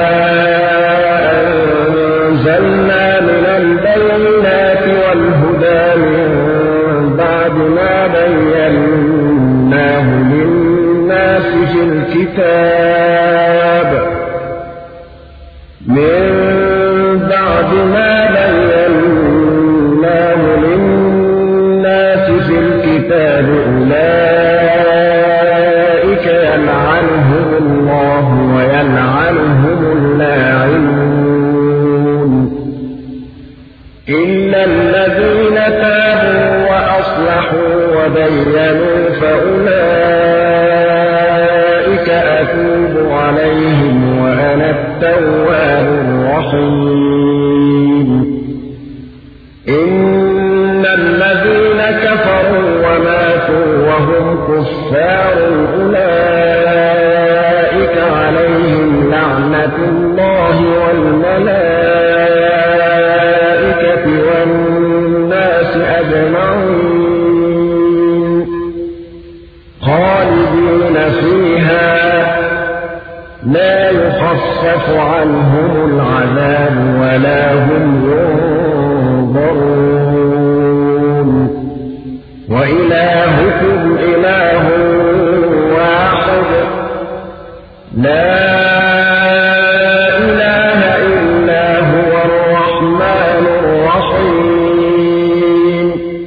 أنزلنا من البينات والهدى من بعد ما بيناه للناس في الكتاب من بعد ما بيناه للناس في الكتاب أولئك يلعنهم الله ويلعنهم اللاعنون إلا الذين تابوا وأصلحوا وبينوا فأولئك أتوب عليهم وأنا التواب الرحيم إن الذين كفروا وماتوا وهم كفار أولئك عليهم لعنة الله والملائكة والناس أجمعين خالدين فيها لا يخفف عنهم العذاب ولا هم ينظرون وإلهكم إله واحد لا إله إلا هو الرحمن الرحيم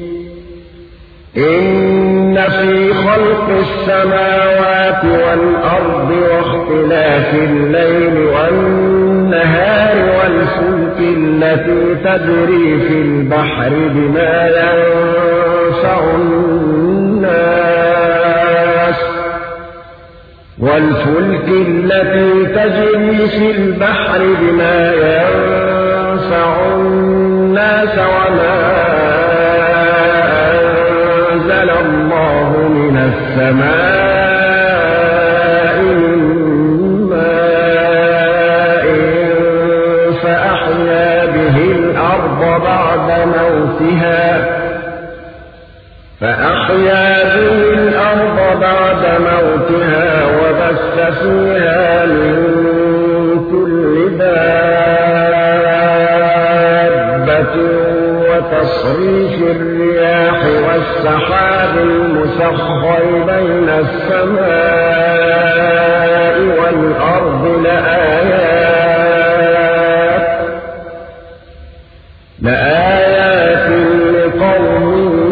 إن في خلق السماوات والأرض واختلاف الليل والنهار والفلك التي تجري في البحر بما ينفع الناس والفلك التي تجري في البحر بما ينفع الناس وما أنزل الله من السماء من ماء فأحيا به الأرض بعد موتها فأحيا به الأرض بعد موتها وبث فيها من كل دابة وتصريف الرياح والسحاب المسخر بين السماء والأرض لآيات لآيات لقوم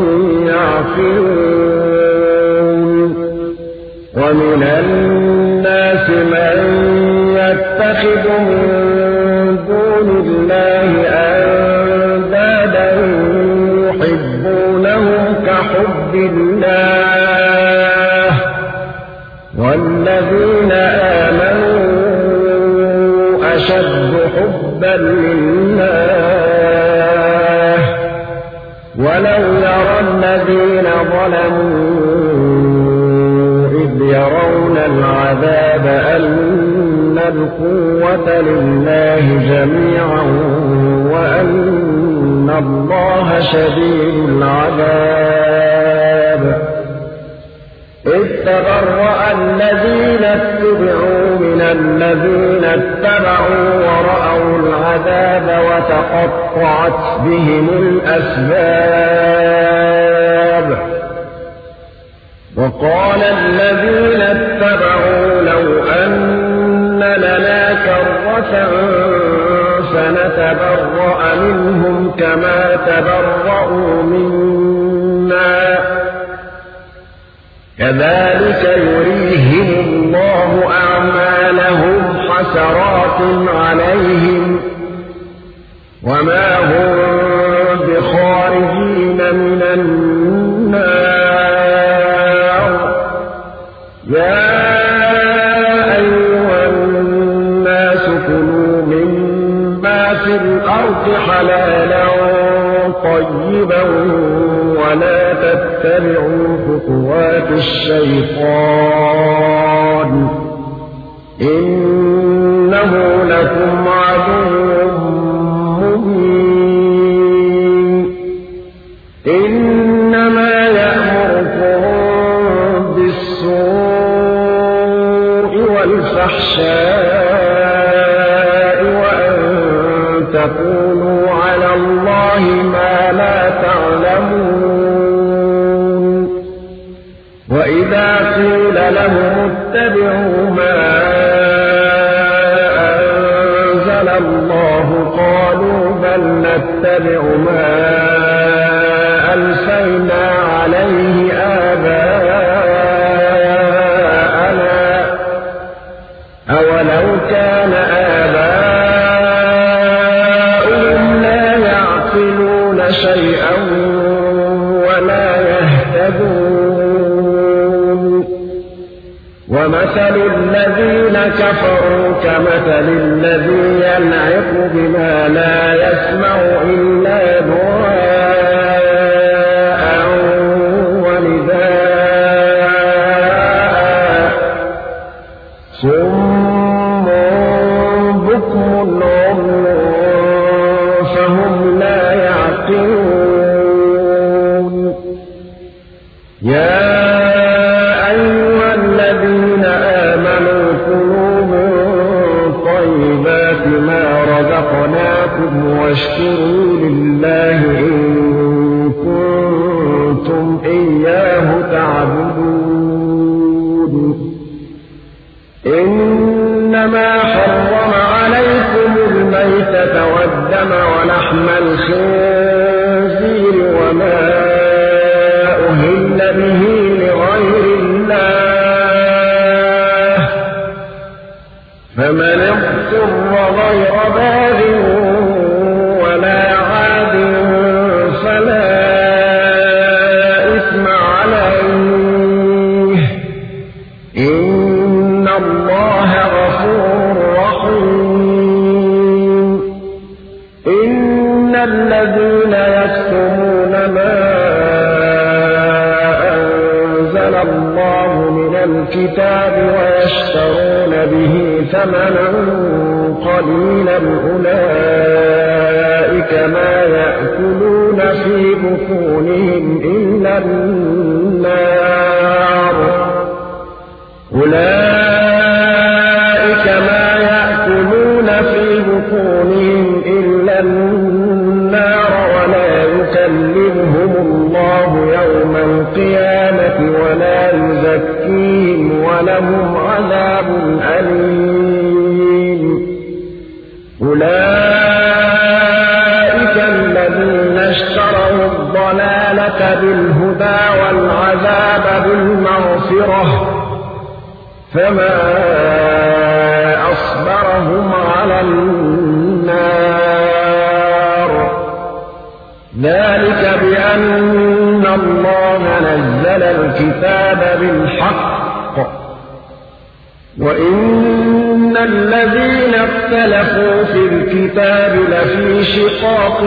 يعقلون ومن الناس من يتخذ من دون الله أندادا يحبونهم كحب الله والذين آمنوا أشد حبا لله ولو يرى الذين ظلموا إذ يرون العذاب أن القوة لله جميعا وأن الله شديد العذاب إذ تبرأ الذين اتبعوا من الذين اتبعوا ورأوا العذاب وتقطعت بهم الأسباب وقال الذين اتبعوا لو أن لنا كرة فنتبرأ منهم كما تبرأوا منا كذلك يريهم الله أعمالهم حسرات عليهم وما هم بخارجين من النار يا أيها الناس كلوا مما في الأرض حلالا طيبا ولا تتبعوا خطوات الشيطان إنه لكم عدو مبين إنما يأمركم بالسوء والفحشاء وأن تقولوا على الله ما لا تعلمون وإذا قيل لهم اتبعوا ما أنزل الله قالوا بل نتبع ما ألفينا عليه آباءنا أولو كان آباؤهم لا يعقلون شيئا ولا يهتدون ومثل الذين كفروا كمثل الذي ينعق بما لا يسمع إلا دعاء ونداء صم بكم عمي فهم لا يعقلون يا أيها الذين آمنوا كلوا من بما رزقناكم واشكروا لله إن كنتم إياه تعبدون إنما حرم عليكم الميتة والدم ولحم الخنزير وما أهل به لغير الله فمن اضطر غير باغ ولا عاد فلا إثم عليه إن الله غفور رحيم إن الذين يكتمون ما أنزل الله من الكتاب ويشترون به ثمنا قليلا أولئك ما يأكلون في بطونهم إلا النار أولئك ما يأكلون في بطونهم إلا النار ولا يكلمهم الله يوم القيامة ولا يزكيهم ولهم عذاب أليم أولئك الذين اشتروا الضلالة بالهدى والعذاب بالمغفرة فما أصبرهم على النار ذلك بأن الله نزل الكتاب بالحق وإن الذين اختلفوا في الكتاب لفي شقاق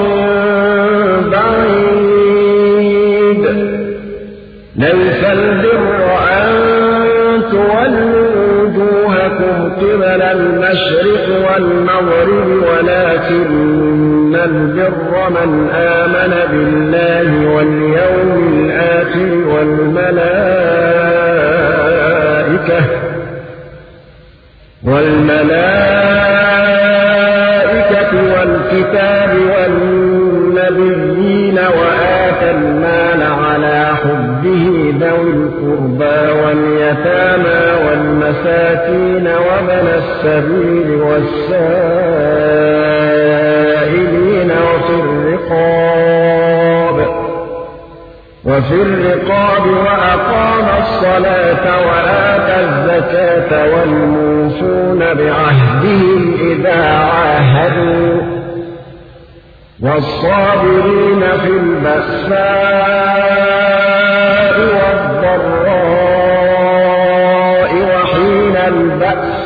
بعيد ليس البر أن تولوا وجوهكم قبل المشرق والمغرب ولكن البر من آمن بالله واليوم الآخر والملائكة والملائكة والكتاب والنبيين وآتى المال على حبه ذوي القربى واليتامى والمساكين وابن السبيل والسائلين وفي الرقاب وفي الرقاب وأقام الصلاة وآتى الزكاة والموفون بعهدهم إذا عاهدوا والصابرين في البأساء والضراء وحين البأس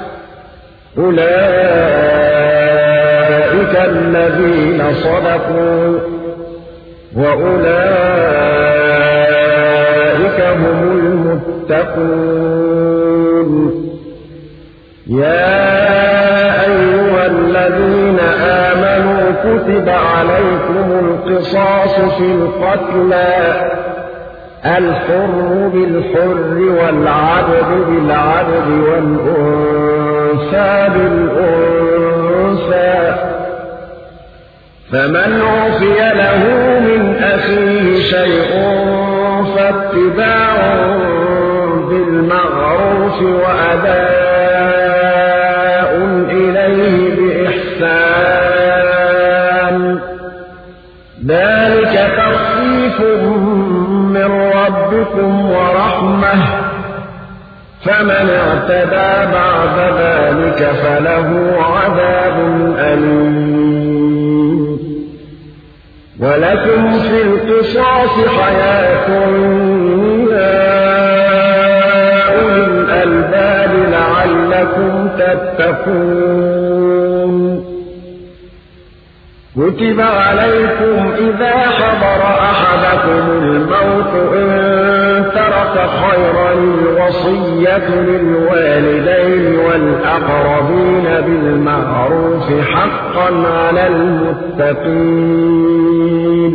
أولئك الذين صدقوا وأولئك هم المتقون يا أيها الذين آمنوا كتب عليكم القصاص في القتلى الحر بالحر والعبد بالعبد والأنثى بالأنثى فمن عفي له من أخيه شيء فاتباع بالمعروف وأداء إليه بإحسان ذلك تخفيف من ربكم ورحمة فمن اعتدى بعد ذلك فله عذاب أليم ولكم في القصاص حياة يا أولي الألباب لعلكم تتقون كتب عليكم إذا حضر أحدكم الموت إن ترك خيرا الوصية للوالدين والأقربين بالمعروف حقا على المتقين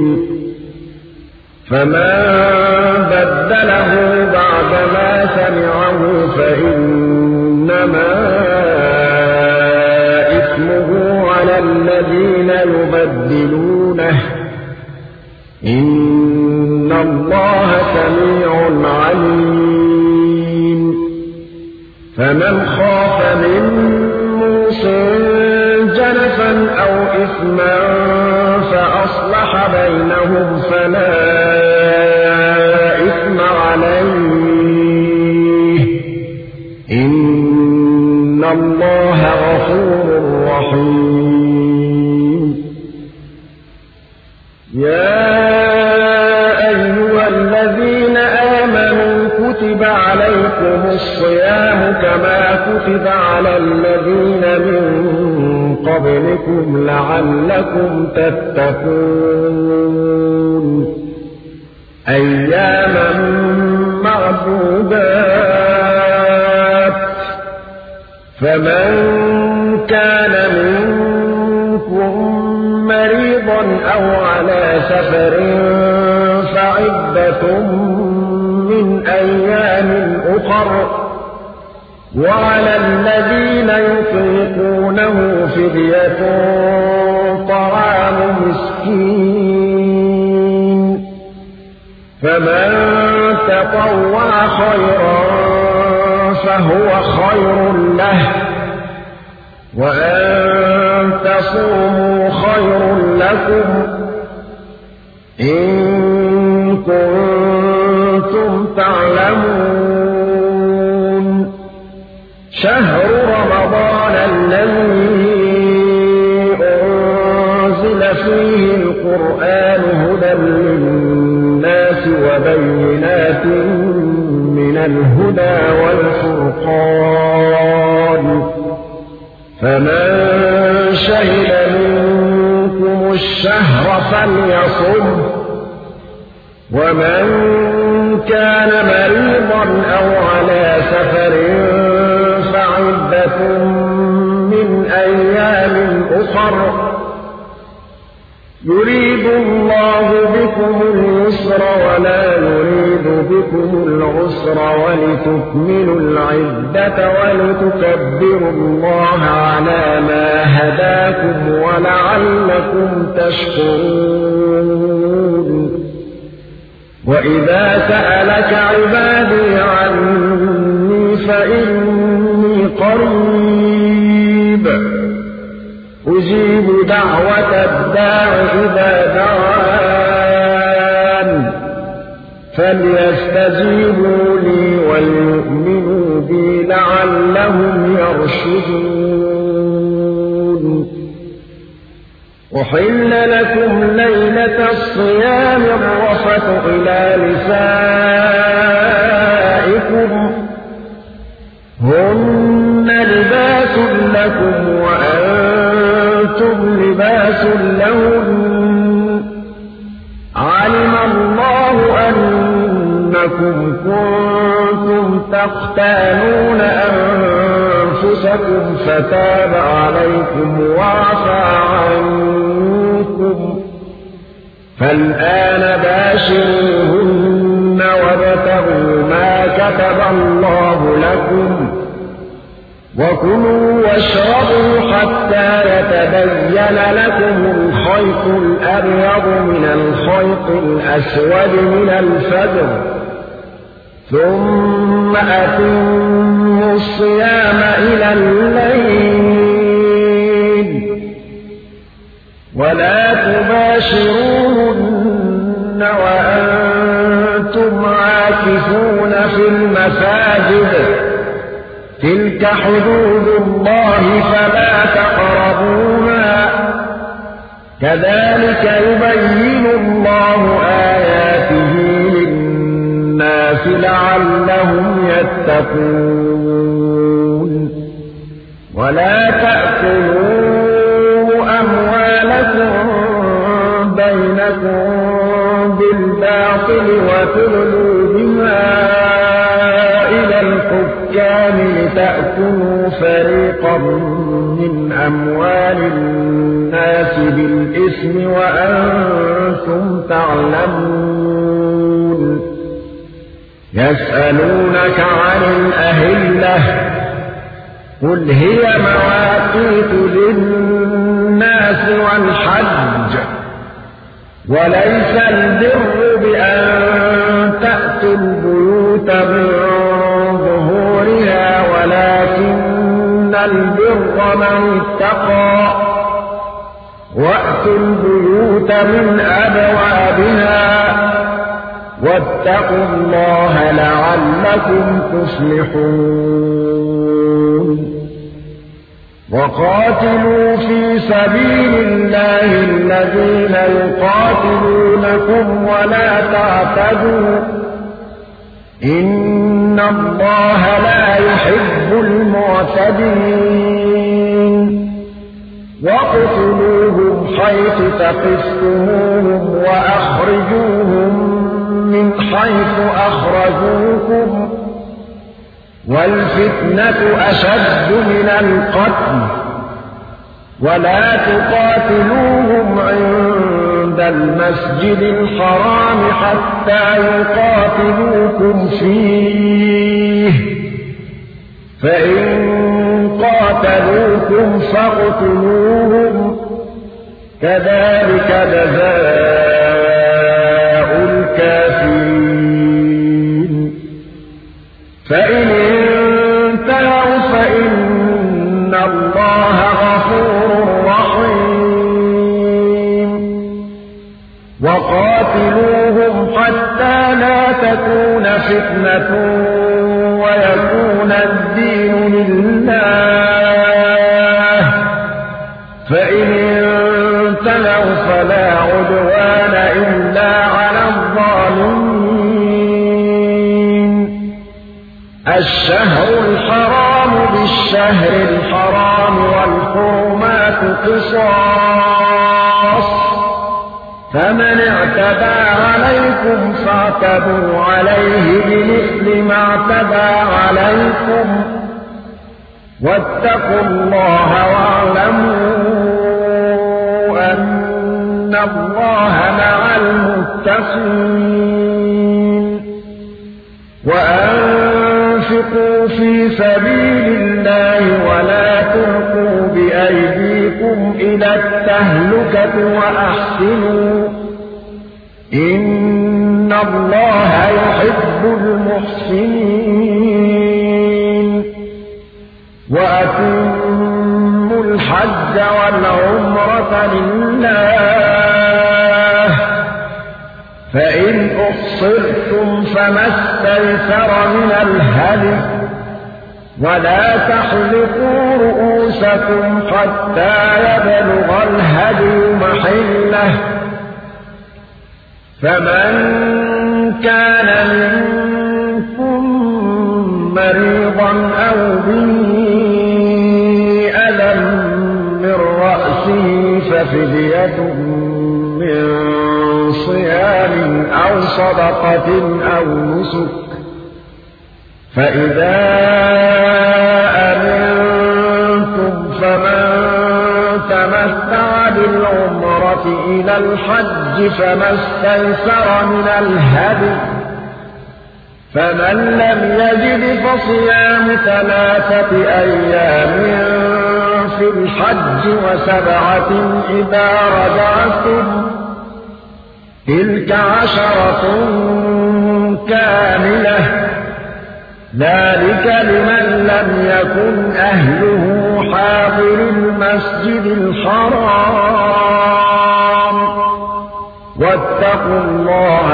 فمن بدله بعدما سمعه فإنما إثمه الذين يبدلونه إن الله سميع عليم فمن خاف من موصٍ جنفا أو إثما فأصلح بينهم فلا إثم عليه إن الله غفور رحيم يا أيها الذين آمنوا كتب عليكم الصيام كما كتب على الذين من قبلكم لعلكم تتقون أياما معدودات فمن كان منكم مريضا أو على سفر فعدة من أيام أخر وعلى الذين يطيقونه فدية طعام مسكين فمن تطوع خيرا فهو خير له وأن تصوموا خير لكم إن كنتم تعلمون شهر رمضان الذي أنزل فيه القرآن هدى للناس وبينات من الهدى والفرقان فمن شهد منكم الشهر فليصم ومن كان مريضا أو على سفر فعدة من أيام أخر يريد الله بكم اليسر ولا يريد بكم العسر ولتكملوا العدة ولتكبروا الله على ما هداكم ولعلكم تشكرون وإذا سألك عبادي عني فإني قريب أجيب دعوة الداع إذا دعان فليستجيبوا لي وليؤمنوا بي لعلهم يرشدون أحل لكم ليلة الصيام الرفث إلى نسائكم هن لباس لكم وأنتم لباس لهن علم الله أنكم كنتم تختانون أنفسكم فتاب عليكم وعفى عنكم فالآن باشروهن وابتغوا ما كتب الله لكم وكلوا واشربوا حتى يتبين لكم الخيط الأبيض من الخيط الأسود من الفجر ثم أتموا الصيام إلى الليل ولا تباشروهن وأنتم عاكفون في المساجد تلك حدود الله فلا تقربوها كذلك يبين الله آياته للناس لعلهم يتقون ولا تأكلوا أموالكم بينكم بالباطل وتدلوا بها إلى الحكام لتأكلوا فريقا من أموال الناس بالإثم وأنتم تعلمون يسألونك عن الأهلة قل هي مواقيت للناس والحج وليس البر بأن تأتوا البيوت من ظهورها ولكن البر من اتقى وأتوا البيوت من أبوابها واتقوا الله لعلكم تفلحون وقاتلوا في سبيل الله الذين يقاتلونكم ولا تعتدوا إن الله لا يحب المعتدين واقتلوهم حيث ثقفتموهم وأخرجوهم من حيث أخرجوكم والفتنة أشد من القتل ولا تقاتلوهم عند المسجد الحرام حتى يقاتلوكم فيه فإن قاتلوكم فاقتلوهم كذلك جزاء الكافرين فإن انتهوا فإن الله غفور رحيم وقاتلوهم حتى لا تكون فتنة ويكون الدين لله فإن انتهوا فلا عدوان إلا على الظالمين الشهر الحرام بالشهر الحرام والحرمات قصاص فمن اعتدى عليكم فاعتدوا عليه بمثل ما اعتدى عليكم واتقوا الله واعلموا أن الله مع المتقين وأنفقوا في سبيل الله ولا تلقوا بأيديكم إلى التهلكة وأحسنوا إن الله يحب المحسنين وأتموا الحج والعمرة لله فإن أحصرتم فما استيسر من الهدي ولا تحلقوا رؤوسكم حتى يبلغ الهدي محله فمن كان منكم مريضا أو به ألم من رأسه ففدية من صيام أو صدقة أو نسك فإذا أمنتم فمن تمتع بالعمرة إلى الحج فما استيسر من الهدي فمن لم يجد فصيام ثلاثة أيام في الحج وسبعة إذا رجعتم تلك عشرة كاملة ذلك لمن لم يكن أهله حاضر المسجد الحرام واتقوا الله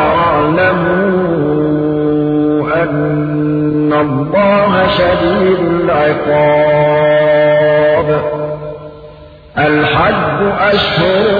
واعلموا أن الله شديد العقاب الحج أشهر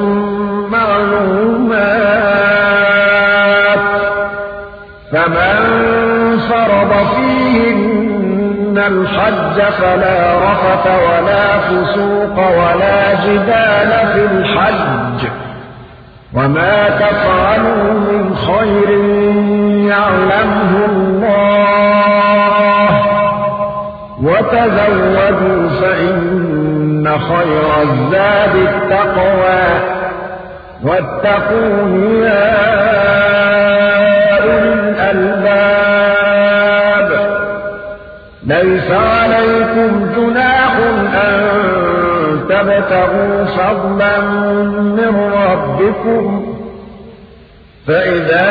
معلومات فمن فرض فيهن الحج فلا رفث ولا فسوق ولا جدال في الحج وما تفعلوا من خير يعلمه الله وتزودوا فإن خير الزاد التقوى واتقون يا أولي الألباب ليس عليكم جناح أن تبتغوا فضلا من ربكم فإذا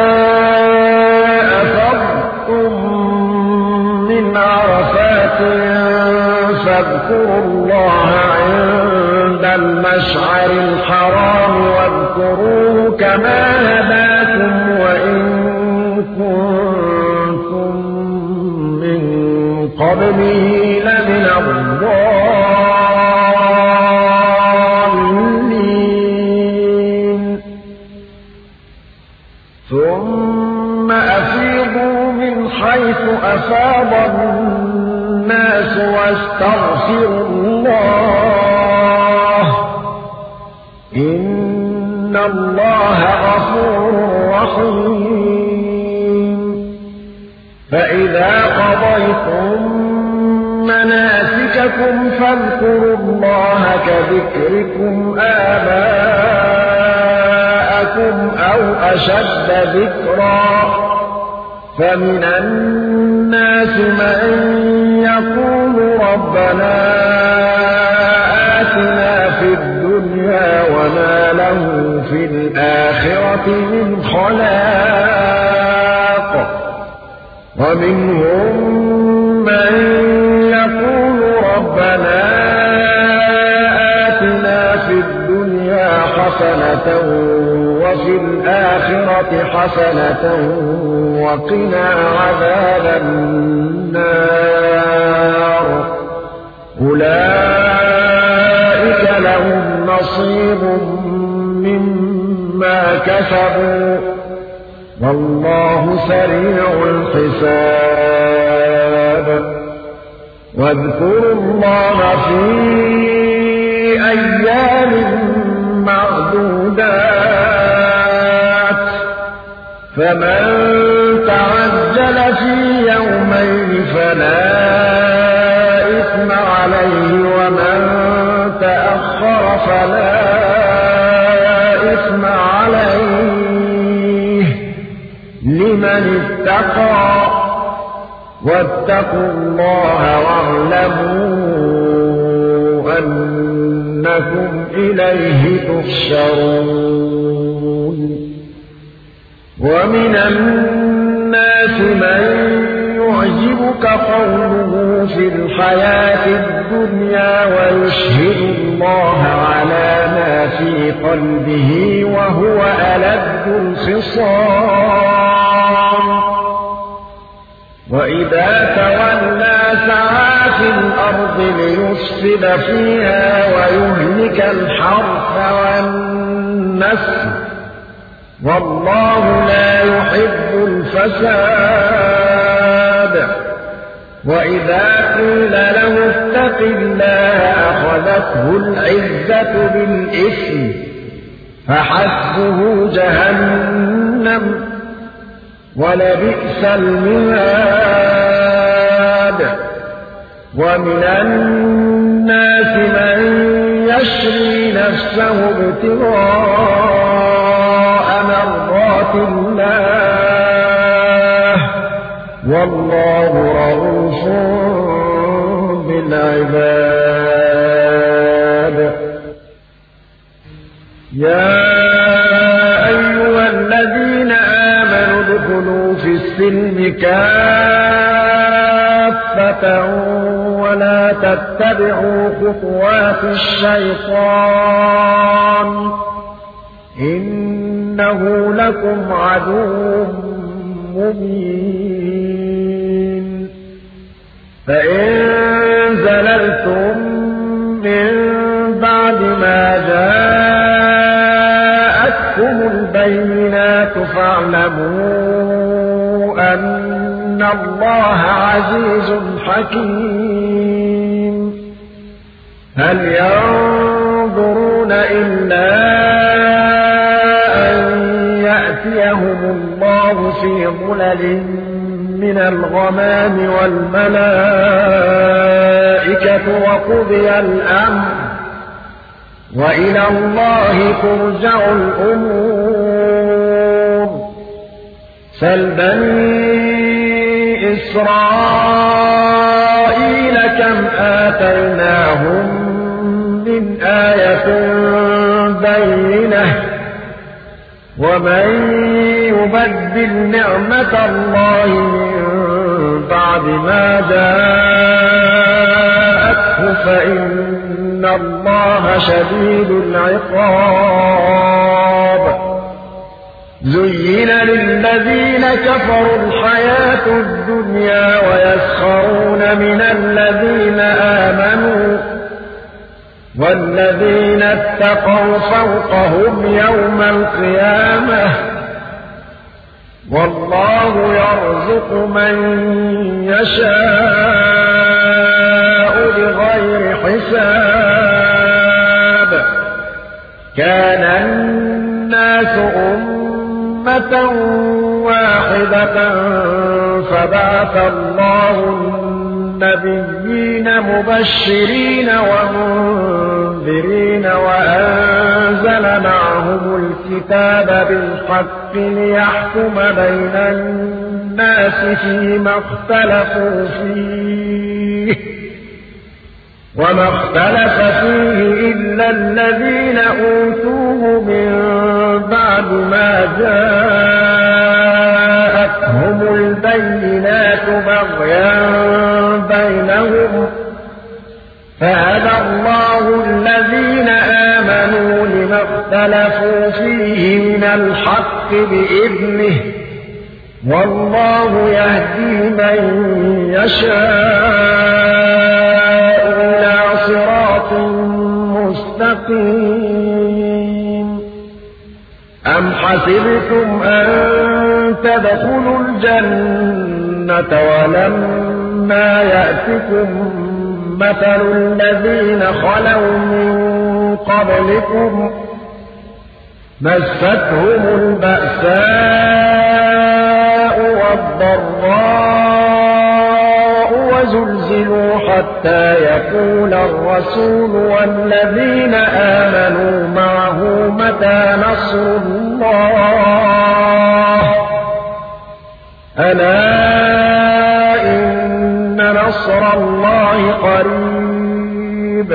أفضتم من عرفات فاذكروا الله عند المشعر الحرام واذكروه كما هداكم وإن كنتم من قبله لمن الضالين ثم أفيضوا من حيث أفاض الناس واستغفروا الله إن الله غفور رحيم فإذا قضيتم مناسككم فاذكروا الله كذكركم آباءكم أو أشد ذكرا فمن الناس من يقول ربنا آتنا في الدنيا وما له في الآخرة من خلاق ومنهم من يقول ربنا آتنا في الدنيا حسنة وفي الآخرة حسنة وقنا عذاب النار أولئك لهم نصيب مما كسبوا والله سريع الحساب واذكروا الله في أيام معدودات فمن تعجل في يومين فلا إثم عليه ومن تأخر فلا إثم عليه لمن اتقى واتقوا الله واعلموا أنكم إليه تحشرون ومن الناس من يعجبك قوله في الحياة الدنيا ويشهد الله على ما في قلبه وهو ألد الخصام وإذا تولى سعى في الأرض ليفسد فيها ويهلك الحرث والنسل والله لا يحب الفساد وإذا قيل له اتق الله أخذته العزة بالإثم فحسبه جهنم ولبئس المهاد ومن الناس من يشري نفسه ابتغاء مرضات الله والله رؤوف بالعباد يا أيها الذين آمنوا ادخلوا في السلم كافة ولا تتبعوا خطوات الشيطان إنه لكم عدو مبين فإن زللتم من بعد ما جاءتكم البينات فاعلموا أن الله عزيز حكيم هل ينظرون إلا أن يأتيهم الله في ظلل من الغمام والملائكة وقضي الأمر وإلى الله ترجع الأمور سل بني إسرائيل كم آتيناهم من آية بينة ومن يبدل نعمة الله من بعد ما جاءته فإن الله شديد العقاب زين للذين كفروا الحياة الدنيا ويسخرون من الذين آمنوا والذين اتقوا فوقهم يوم القيامة والله يرزق من يشاء بغير حساب كان الناس أمة واحدة فبعث الله النبيين مبشرين ومنذرين وأنزل معهم الكتاب بالحق ليحكم بين الناس فيما اختلفوا فيه وما اختلف فيه إلا الذين أوتوه من بعد ما جاءتهم البينات بغيا بينهم فهدى الله الذين آمنوا لما اختلفوا فيه من الحق بإذنه والله يهدي من يشاء إلى صراط مستقيم أم حسبتم أن تدخلوا الجنة ولما يأتكم مثل الذين خلوا من قبلكم مستهم البأساء والضراء وزلزلوا حتى يقول الرسول والذين آمنوا معه متى نصر الله ألا إن نصر الله قريب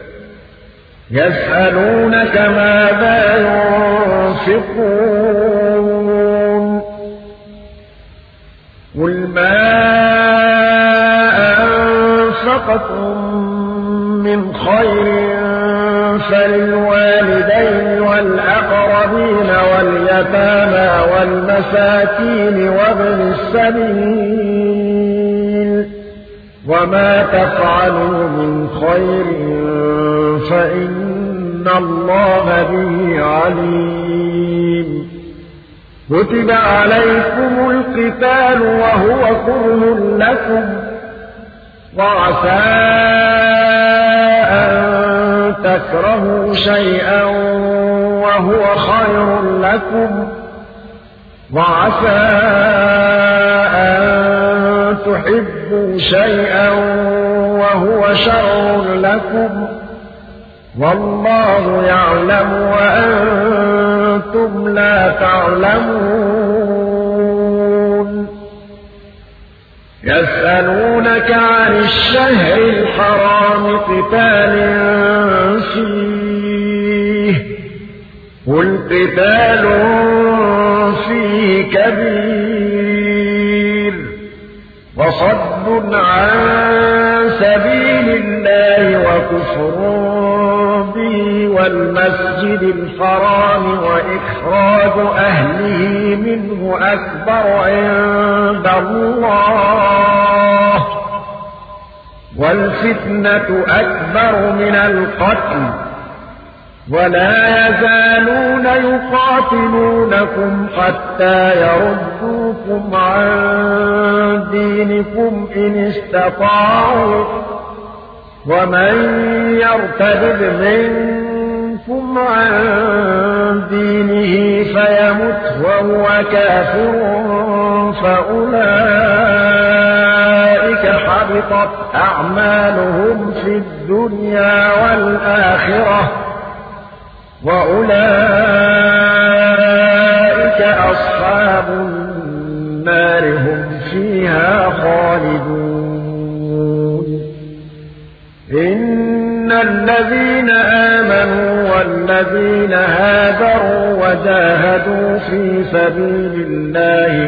يسألونك ماذا ينفقون قل ما أنفقتم من خير فللوالدين والأقربين واليتامى والمساكين وابن السبيل وما تفعلوا من خير فإن الله به عليم كتب عليكم القتال وهو كره لكم وعسى أن تكرهوا شيئا وهو خير لكم وعسى أن تحبوا شيئا وهو شر لكم والله يعلم وأنتم لا تعلمون يسألونك عن الشهر الحرام قتال فيه قل قتال فيه كبير وصد عن سبيل الله وكفر به والمسجد الحرام وإخراج أهله منه أكبر عند الله والفتنة أكبر من القتل ولا يزالون يقاتلونكم حتى يردوكم عن دينكم إن استطاعوا ومن يرتد منكم عن دينه فيمت وهو كافر فأولئك حبطت أعمالهم في الدنيا والآخرة وأولئك أصحاب النار هم فيها خالدون إن الذين آمنوا والذين هاجروا وجاهدوا في سبيل الله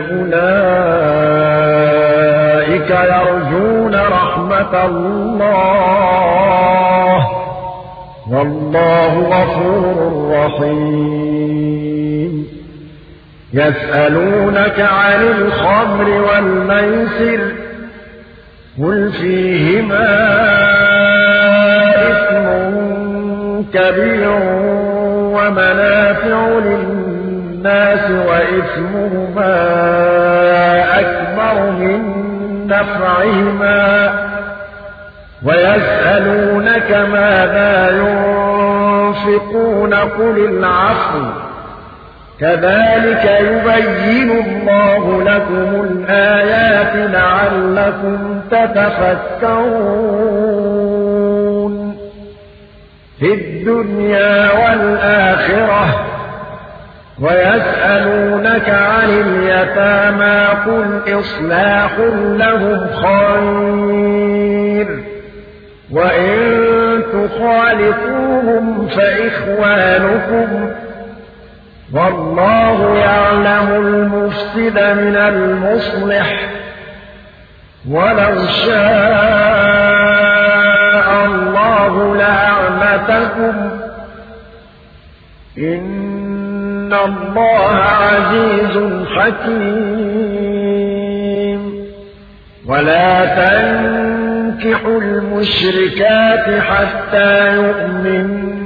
أولئك يرجون رحمة الله والله غفور رحيم يسألونك عن الخمر والميسر قل فيهما كبير ومنافع للناس وإثمهما أكبر من نفعهما ويسألونك ماذا ينفقون قل العفو كذلك يبين الله لكم الآيات لعلكم تتفكرون في الدنيا والآخرة ويسألونك عن اليتامى قل إصلاح لهم خير وإن تخالطوهم فإخوانكم والله يعلم المفسد من المصلح ولو شاء الله لأعنتكم إن الله عزيز حكيم ولا تنكحوا المشركات حتى يؤمنوا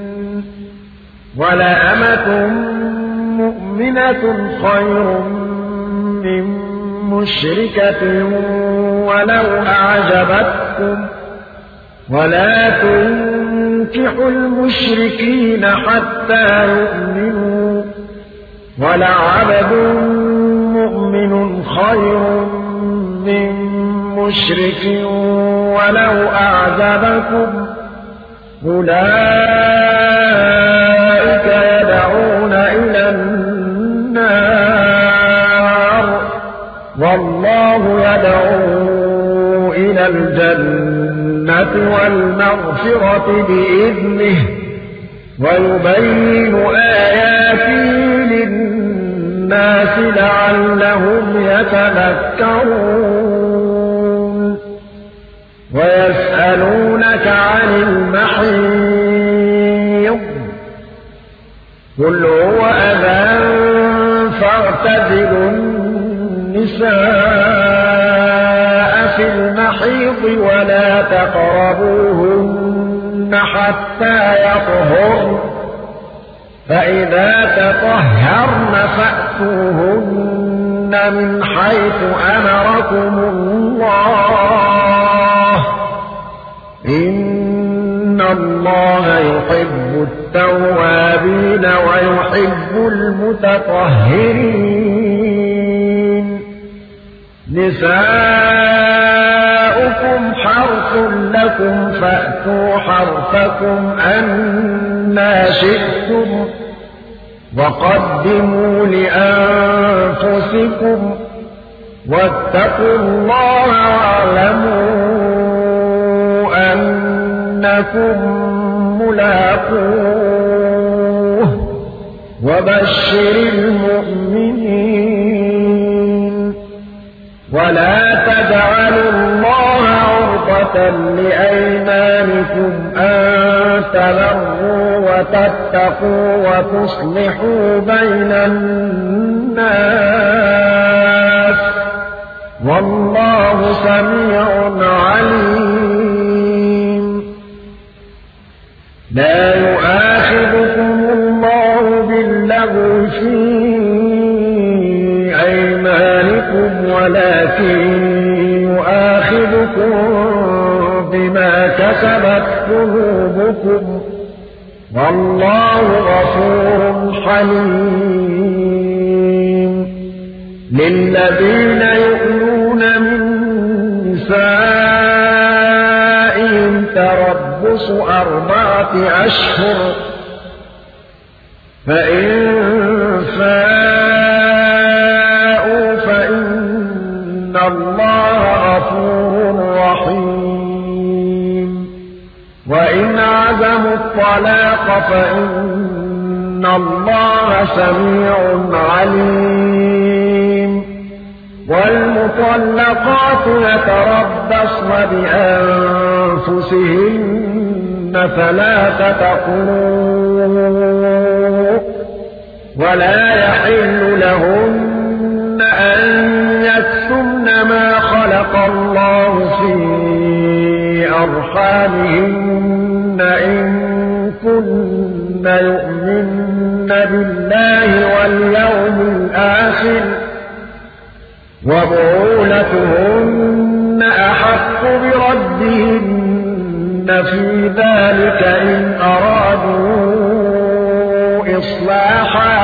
ولأمة مؤمنة خير من مشركة ولو أعجبتكم ولا تنكحوا المشركين حتى يؤمنوا ولعبد مؤمن خير من مشرك ولو أعجبكم أولئك يدعون إلى النار والله يدعو إلى الجنة والمغفرة بإذنه ويبين آياته للناس لعلهم يتذكرون ويسألونك عن المحيض قل هو أذى فاعتزلوا النساء في المحيض ولا تقربوهن حتى يطهرن فإذا تطهرن فأتوهن من حيث أمركم الله إن الله يحب التوابين ويحب المتطهرين نساؤكم حرث لكم فأتوا حرثكم أنى شئتم وقدموا لأنفسكم واتقوا الله واعلموا أنكم ملاقوه وبشر المؤمنين ولا تجعلوا الله عرضة لأيمانكم أن تبروا وتتقوا وتصلحوا بين الناس والله سميع عليم لا يؤاخذكم الله باللغو في أيمانكم ولكن يؤاخذكم بما كسبت قلوبكم والله غفور حليم للذين يؤلون من نسائهم تربص أربعة أشهر فإن فاءوا فإن الله غفور رحيم وإن عزموا الطلاق فإن الله سميع عليم والمطلقات يتربصن بأنفسهن ثلاثة قروء ولا يحل لهن أن يكتمن ما خلق الله في أرحامهن إن كن يؤمن بالله واليوم الآخر وبعولتهن أحق بردهن في ذلك إن أرادوا إصلاحا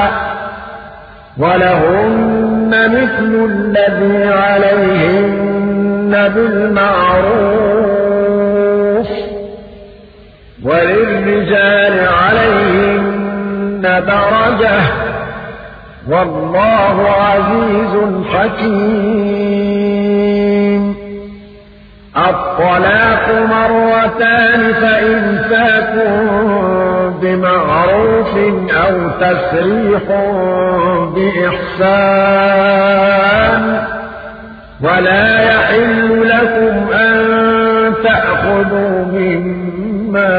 ولهن مثل الذي عليهن بالمعروف وللرجال عليهن درجة والله عزيز حكيم الطلاق مرتان فإمساك بمعروف أو تسريح بإحسان ولا يحل لكم أن تأخذوا مما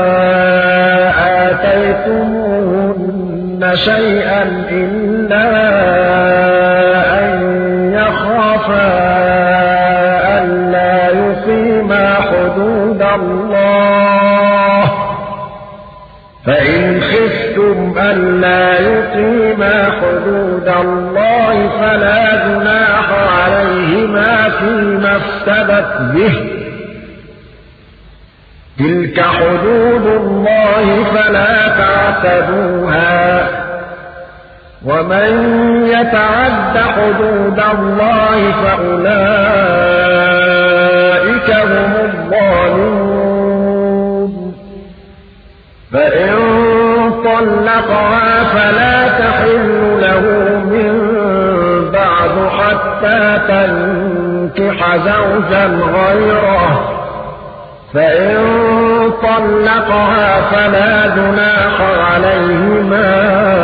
آتيتموهن شيئا إلا أن يخافا ألا يقيما حدود الله فإن خفتم ألا يقيما حدود الله فلا جناح عليهما فيما افتدت به تلك حدود الله فلا تعتدوها ومن يتعد حدود الله فأولئك هم الظالمون فإن طلقها فلا تحل له من بعد حتى تنكح زوجا غيره فإن طلقها فلا جناح عليهما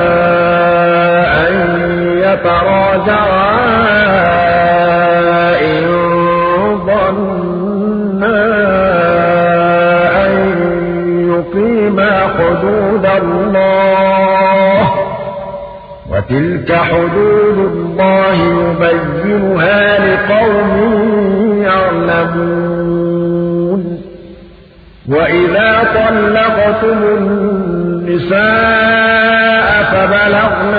أن يتراجعا إن ظنا أن يقيما حدود الله وتلك حدود الله يبينها لقوم يعلمون وإذا طلقتم النساء فبلغن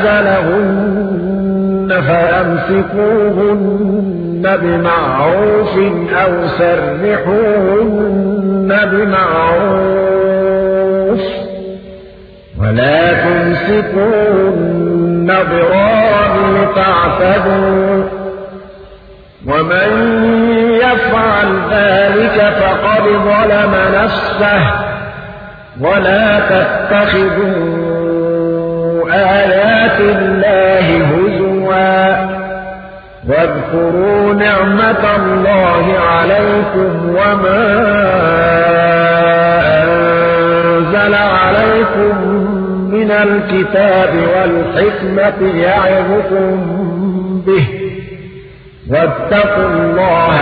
أجلهن فأمسكوهن بمعروف أو سرحوهن بمعروف ولا تمسكوهن ضرارا لتعتدوا ومن يفعل ذلك فقد ظلم نفسه ولا تتخذوا آيات الله هزوا واذكروا نعمة الله عليكم وما أنزل عليكم من الكتاب والحكمة يعظكم به واتقوا الله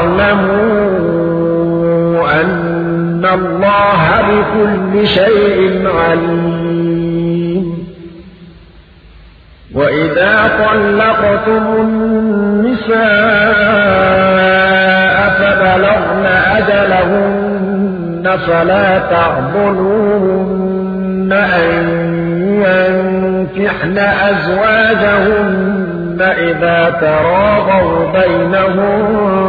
واعلموا أن الله بكل شيء عليم وإذا طلقتم النساء فبلغن أجلهن فلا تعضلوهن أن ينكحن أزواجهن إذا تراضوا بينهم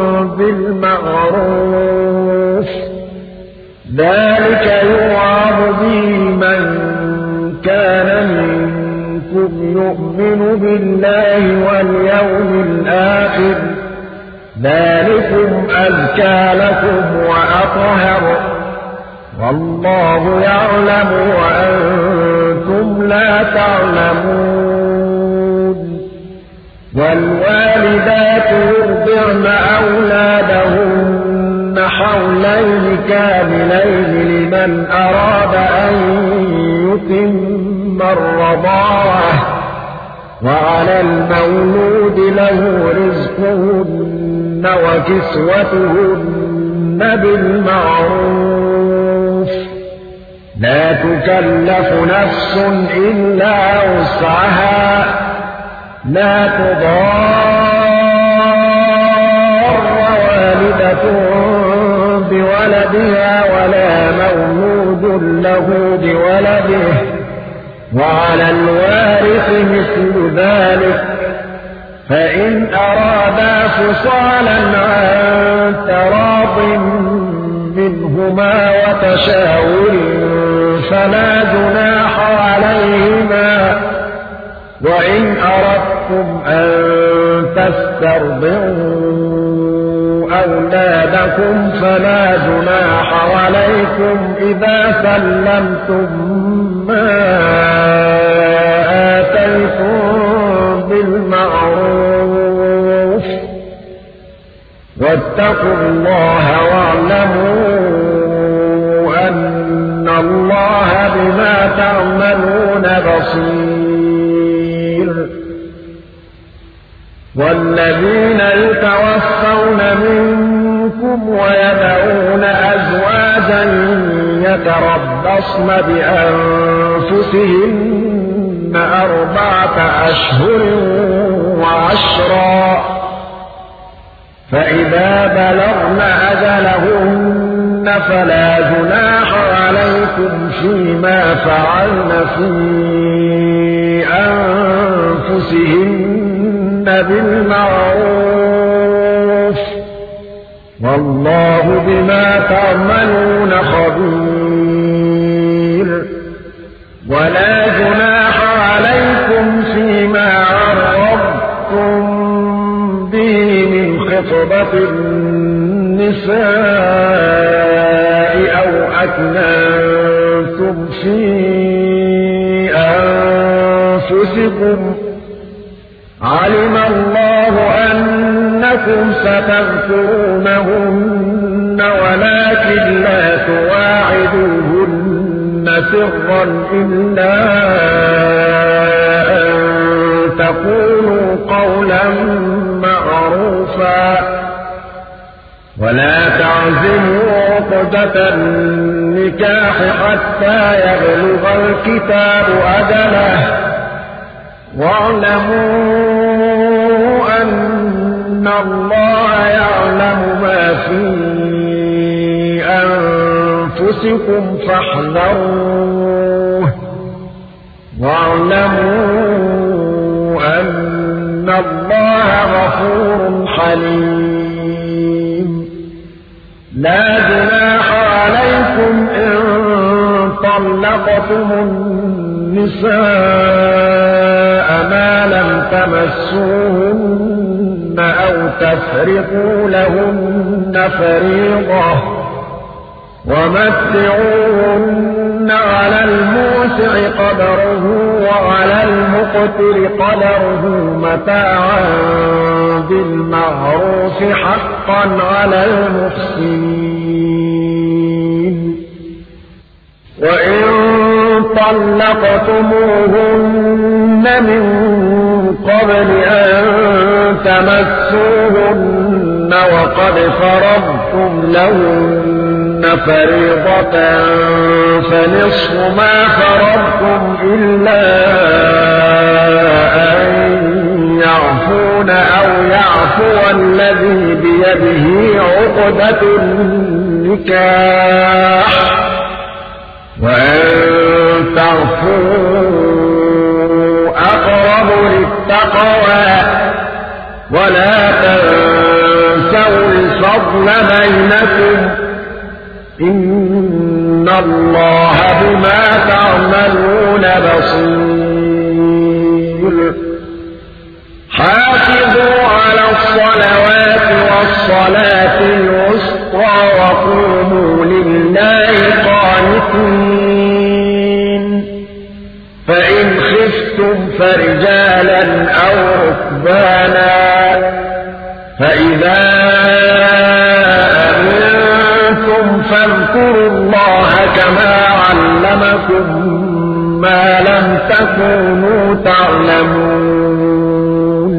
بالمعروف ذلك يوعظ به من كان منكم يؤمن بالله واليوم الآخر ذلكم أزكى لكم وأطهر والله يعلم وأنتم لا تعلمون والوالدات يرضعن أولادهن حولين كاملين لمن أراد أن يتم الرضاعة وعلى المولود له رزقهن وكسوتهن بالمعروف لا تكلف نفس إلا وسعها لا تضار والدة بولدها ولا مولود له بولده وعلى الوارث مثل ذلك فإن أرادا فصالا عن تراض منهما وتشاور فلا جناح عليهما وإن أردتم أن تسترضعوا أولادكم فلا جناح عليكم إذا سلمتم ما آتيتم بالمعروف واتقوا الله واعلموا أن الله بما تعملون بصير والذين يتوفون منكم ويذرون أزواجا يتربصن بأنفسهن أربعة أشهر وعشرا فإذا بلغن أجلهن فلا جناح عليكم فيما فعلن في أنفسهن بالمعروف والله بما تعملون خبير ولا جناح عليكم فيما عرضتم به من خطبة النساء أو أكننتم في أنفسكم علم الله أنكم ستذكرونهن ولكن لا تواعدوهن سرا إلا أن تقولوا قولا معروفا ولا تعزموا عقدة النكاح حتى يبلغ الكتاب أجله واعلموا أن الله يعلم ما في أنفسكم فاحذروه واعلموا أن الله غفور حليم لا جناح عليكم إن طلقتم النساء ما لم تمسوهن أو تفرقوا لهن فريضة ومتعوهن على الموسع قدره وعلى المقتر قدره متاعا بالمعروف حقا على المحسنين وإن طلقتموهن من قبل أن تمسوهن وقد فرضتم لهن فريضة فنصف ما فرضتم إلا أن يعفون أو يعفو الذي بيده عقدة النكاح وأن تعفوا أقرب للتقوى ولا تنسوا الفضل بينكم إن الله بما تعملون بصير حافظوا على الصلوات والصلاة الوسطى وقوموا لله قانتين فإن خفتم فرجالا أو ركبانا فإذا أمنتم فاذكروا الله كما علمكم ما لم تكونوا تعلمون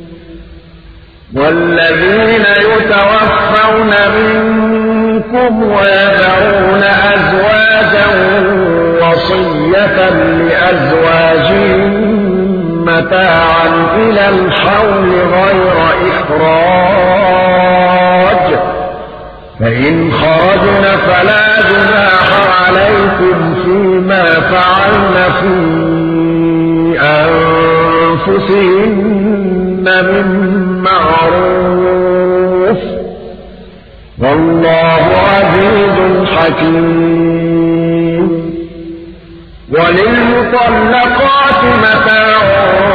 والذين يتوفون منكم ويذرون أزواجا وصية لأزواجهم متاعا إلى الحول غير إخراج فإن خرجن فلا جناح عليكم فيما فعلن في أنفسهن من معروف والله عزيز حكيم وللمطلقات متاع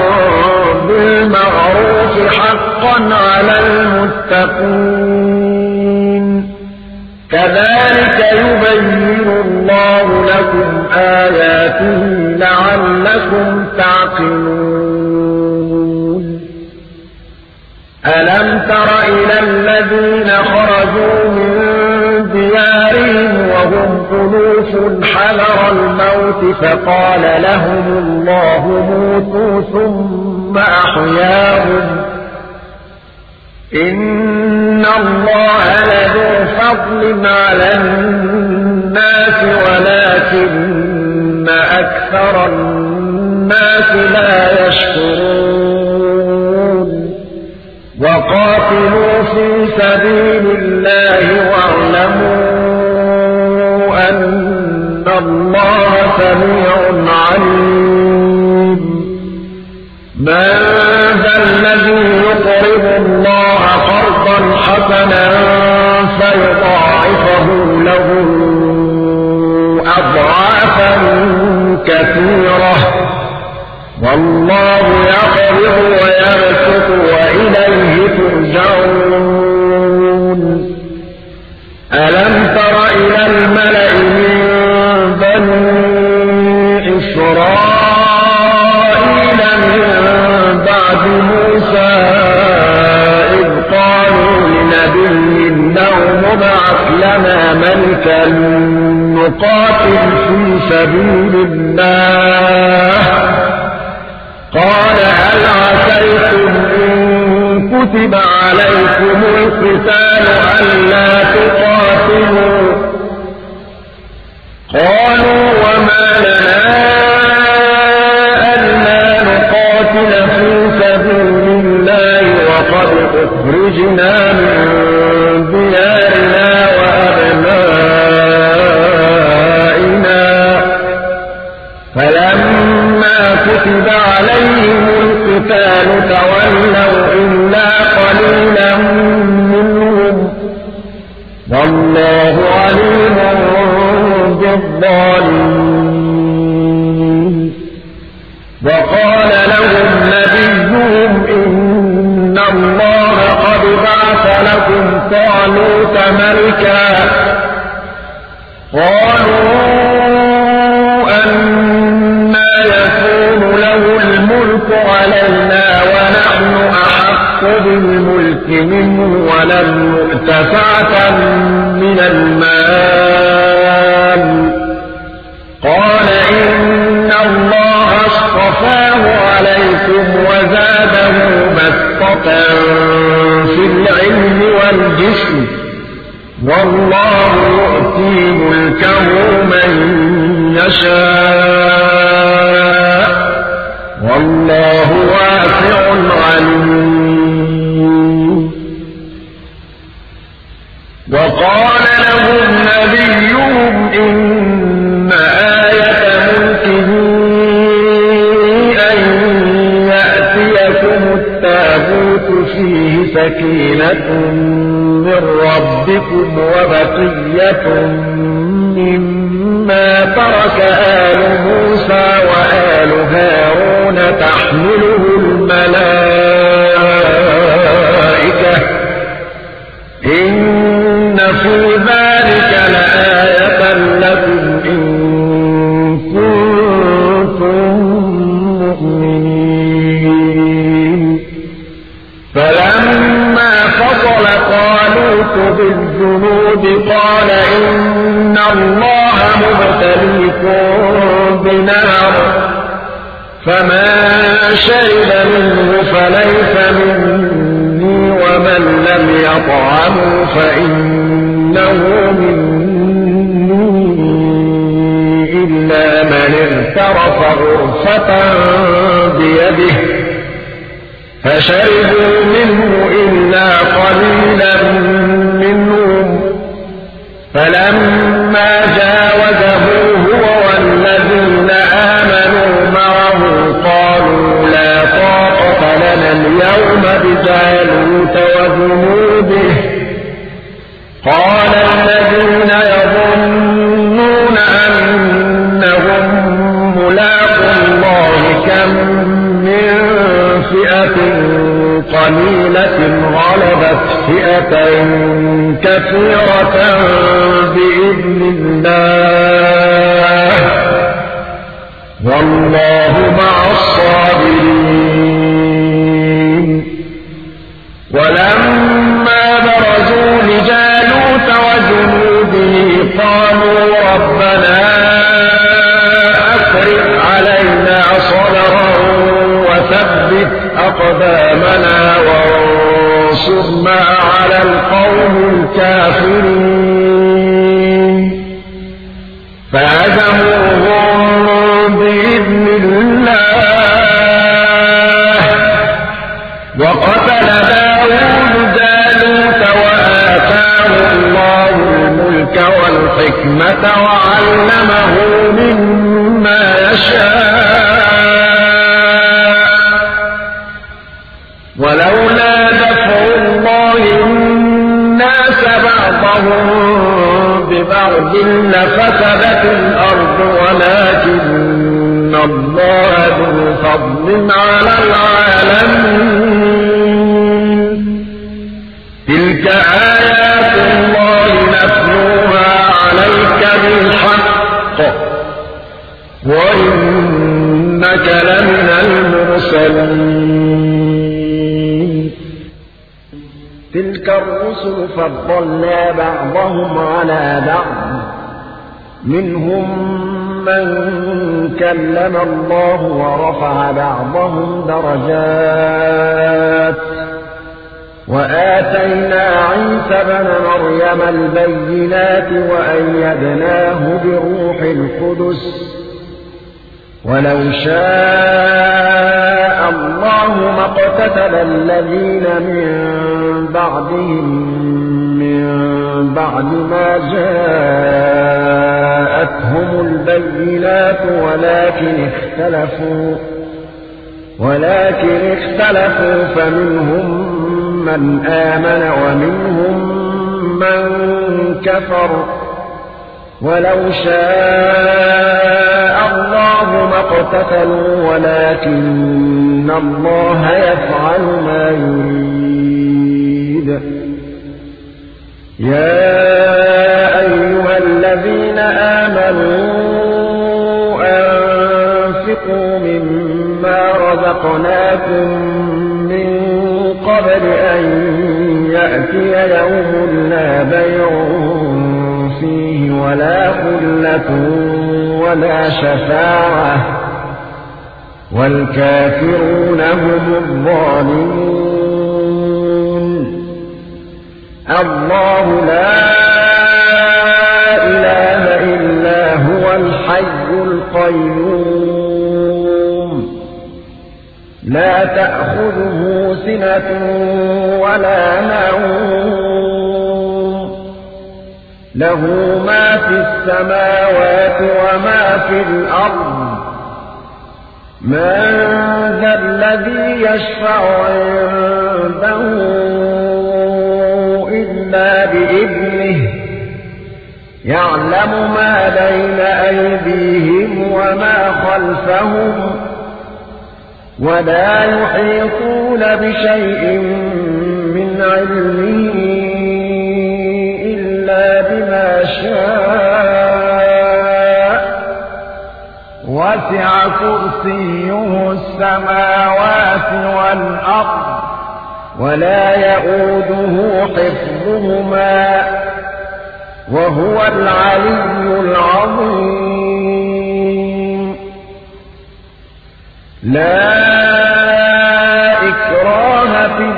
بالمعروف حقا على المتقين كذلك يبين الله لكم آياته لعلكم تعقلون ألم تر إلى الذين خرجوا من ديارهم وهم ألوف حذر الموت فقال لهم الله موتوا ثم أحياهم إن الله لذو فضل على الناس ولكن أكثر الناس لا يشكرون وقاتلوا في سبيل الله واعلموا أن الله سميع عليم من ذا الذي يقرض الله قرضا حسنا فيضاعفه له أضعافا كثيرة والله يقبض ويبسط وإليه ترجعون ألم تر إلى الملأ من بني إسرائيل من بعد موسى إذ قالوا لنبي له مبعث لنا ملكا نقاتل في سبيل الله قال هل عسيتم إن كتب عليكم القتال ألا تقاتلوا قالوا وما لنا ألا نقاتل في سبيل الله وقد أخرجنا من ديارنا وأبنائنا فلما كتب عليهم القتال تولوا إلا قليلا منهم والله عليم بالظالمين وقال لهم نبيهم إن الله قد بعث لكم طالوت ملكا قالوا أنى يكون له الملك علينا ونحن أحق بالملك منه ولم نؤت سعة من المال قال إن الله اصطفاه عليكم وزاده بسطة في العلم والجسم والله يؤتي ملكه من يشاء والله واسع عليم وقال لهم نبيهم إن آية ملكه أن يأتيكم التابوت فيه سكينة من ربكم وبقية مما ترك آل موسى وآل هارون تحمله الملائكة إن في ذلك لآية لكم إن كنتم مؤمنين فلما فصل طالوت بالجنود قال إن بنار فمن شرب منه فليس مني ومن لم يطعمه فإنه مني إلا من اغترف غرفة بيده فشربوا منه إلا قليلا منهم فلما جاوزه هو والذين آمنوا معه قالوا لا طاقة لنا اليوم بجالوت وجنوده قال الذين يظنون أنهم ملاقو الله كم من فئة قليلة غلبت فئة كثيرة بإذن الله والله مع الصابرين. ولما برزوا لجالوت وجنوده قالوا ربنا أفرغ علينا صبرا وثبت أقدامنا وانصرنا على القوم الكافرين فهزموهم بإذن الله وقتل داود جالوت وآتاه الله الملك والحكمة وعلمه مما يشاء ولولا دفع الله الناس بعضهم ببعض لفسدت الأرض ولكن الله ذو فضل على العالمين. تلك آيات الله نتلوها عليك بالحق وإنك لمن المرسلين. تلك الرسل فضلنا بعضهم على بعض منهم من كلم الله ورفع بعضهم درجات وآتينا عيسى ابن مريم البينات وأيدناه بروح القدس ولو شاء الله ما اقتتل الذين من بعدهم من بعد ما جاءتهم البينات ولكن اختلفوا ولكن اختلفوا فمنهم من آمن ومنهم من كفر ولو شاء الله ما اقتتلوا ولكن الله يفعل ما يريد. يا أيها الذين آمنوا أنفقوا مما رزقناكم من قبل أن يأتي يوم لا بيع فيه ولا خلة ولا شفاعة والكافرون هم الظالمون. الله لا إله إلا هو الحي القيوم لا تأخذه سنة ولا نوم له ما في السماوات وما في الأرض من ذا الذي يشفع عنده إلا بإذنه يعلم ما بين أيديهم وما خلفهم ولا يحيطون بشيء من علمه إلا بما شاء وسع كرسيه السماوات والأرض ولا يؤوده حفظهما وهو العلي العظيم. لا إكراه في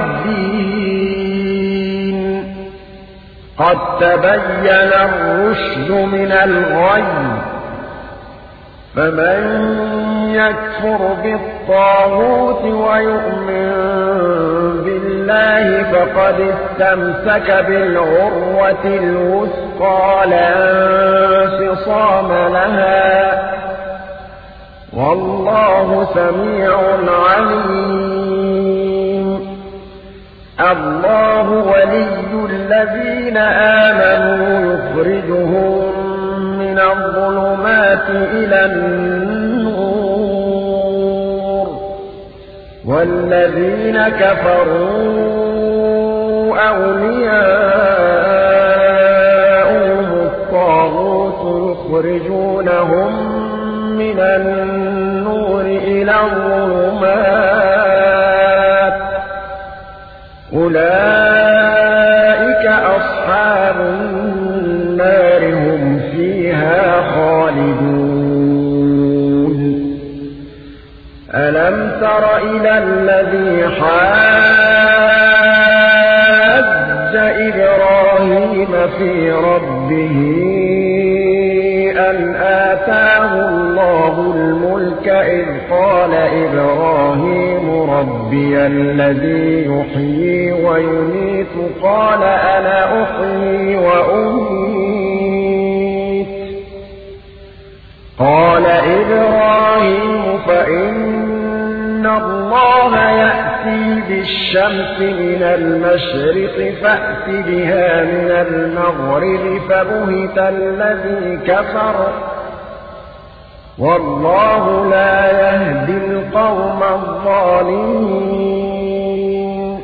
الدين قد تبين الرشد من الغي فمن يكفر بالطاغوت ويؤمن بالله فقد استمسك بالعروة الوثقى لا انفصام لها والله سميع عليم الله ولي الذين آمنوا يخرجهم من الظلمات إلى النور والذين كفروا أولياءهم الطاغوت يخرجونهم من النور إلى الظلمات أولئك أصحاب النار هم فيها خالدون ألم تر إلى الذي حاج إبراهيم في ربه أن آتاه الله الملك إذ قال إبراهيم ربي الذي يحيي ويميت قال أنا أحيي وأميت قال إبراهيم فإن الله يأتي بالشمس من المشرق فأت بها من المغرب فبهت الذي كفر والله لا يهدي القوم الظالمين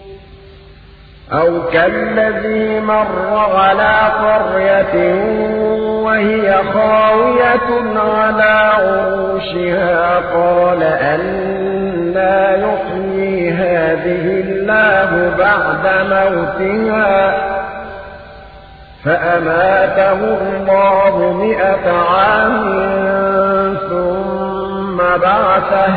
أو كالذي مر على قرية وهي خاوية على عروشها قال أنى يحيي هذه الله بعد موتها فأماته الله مئة عام ثم بعثه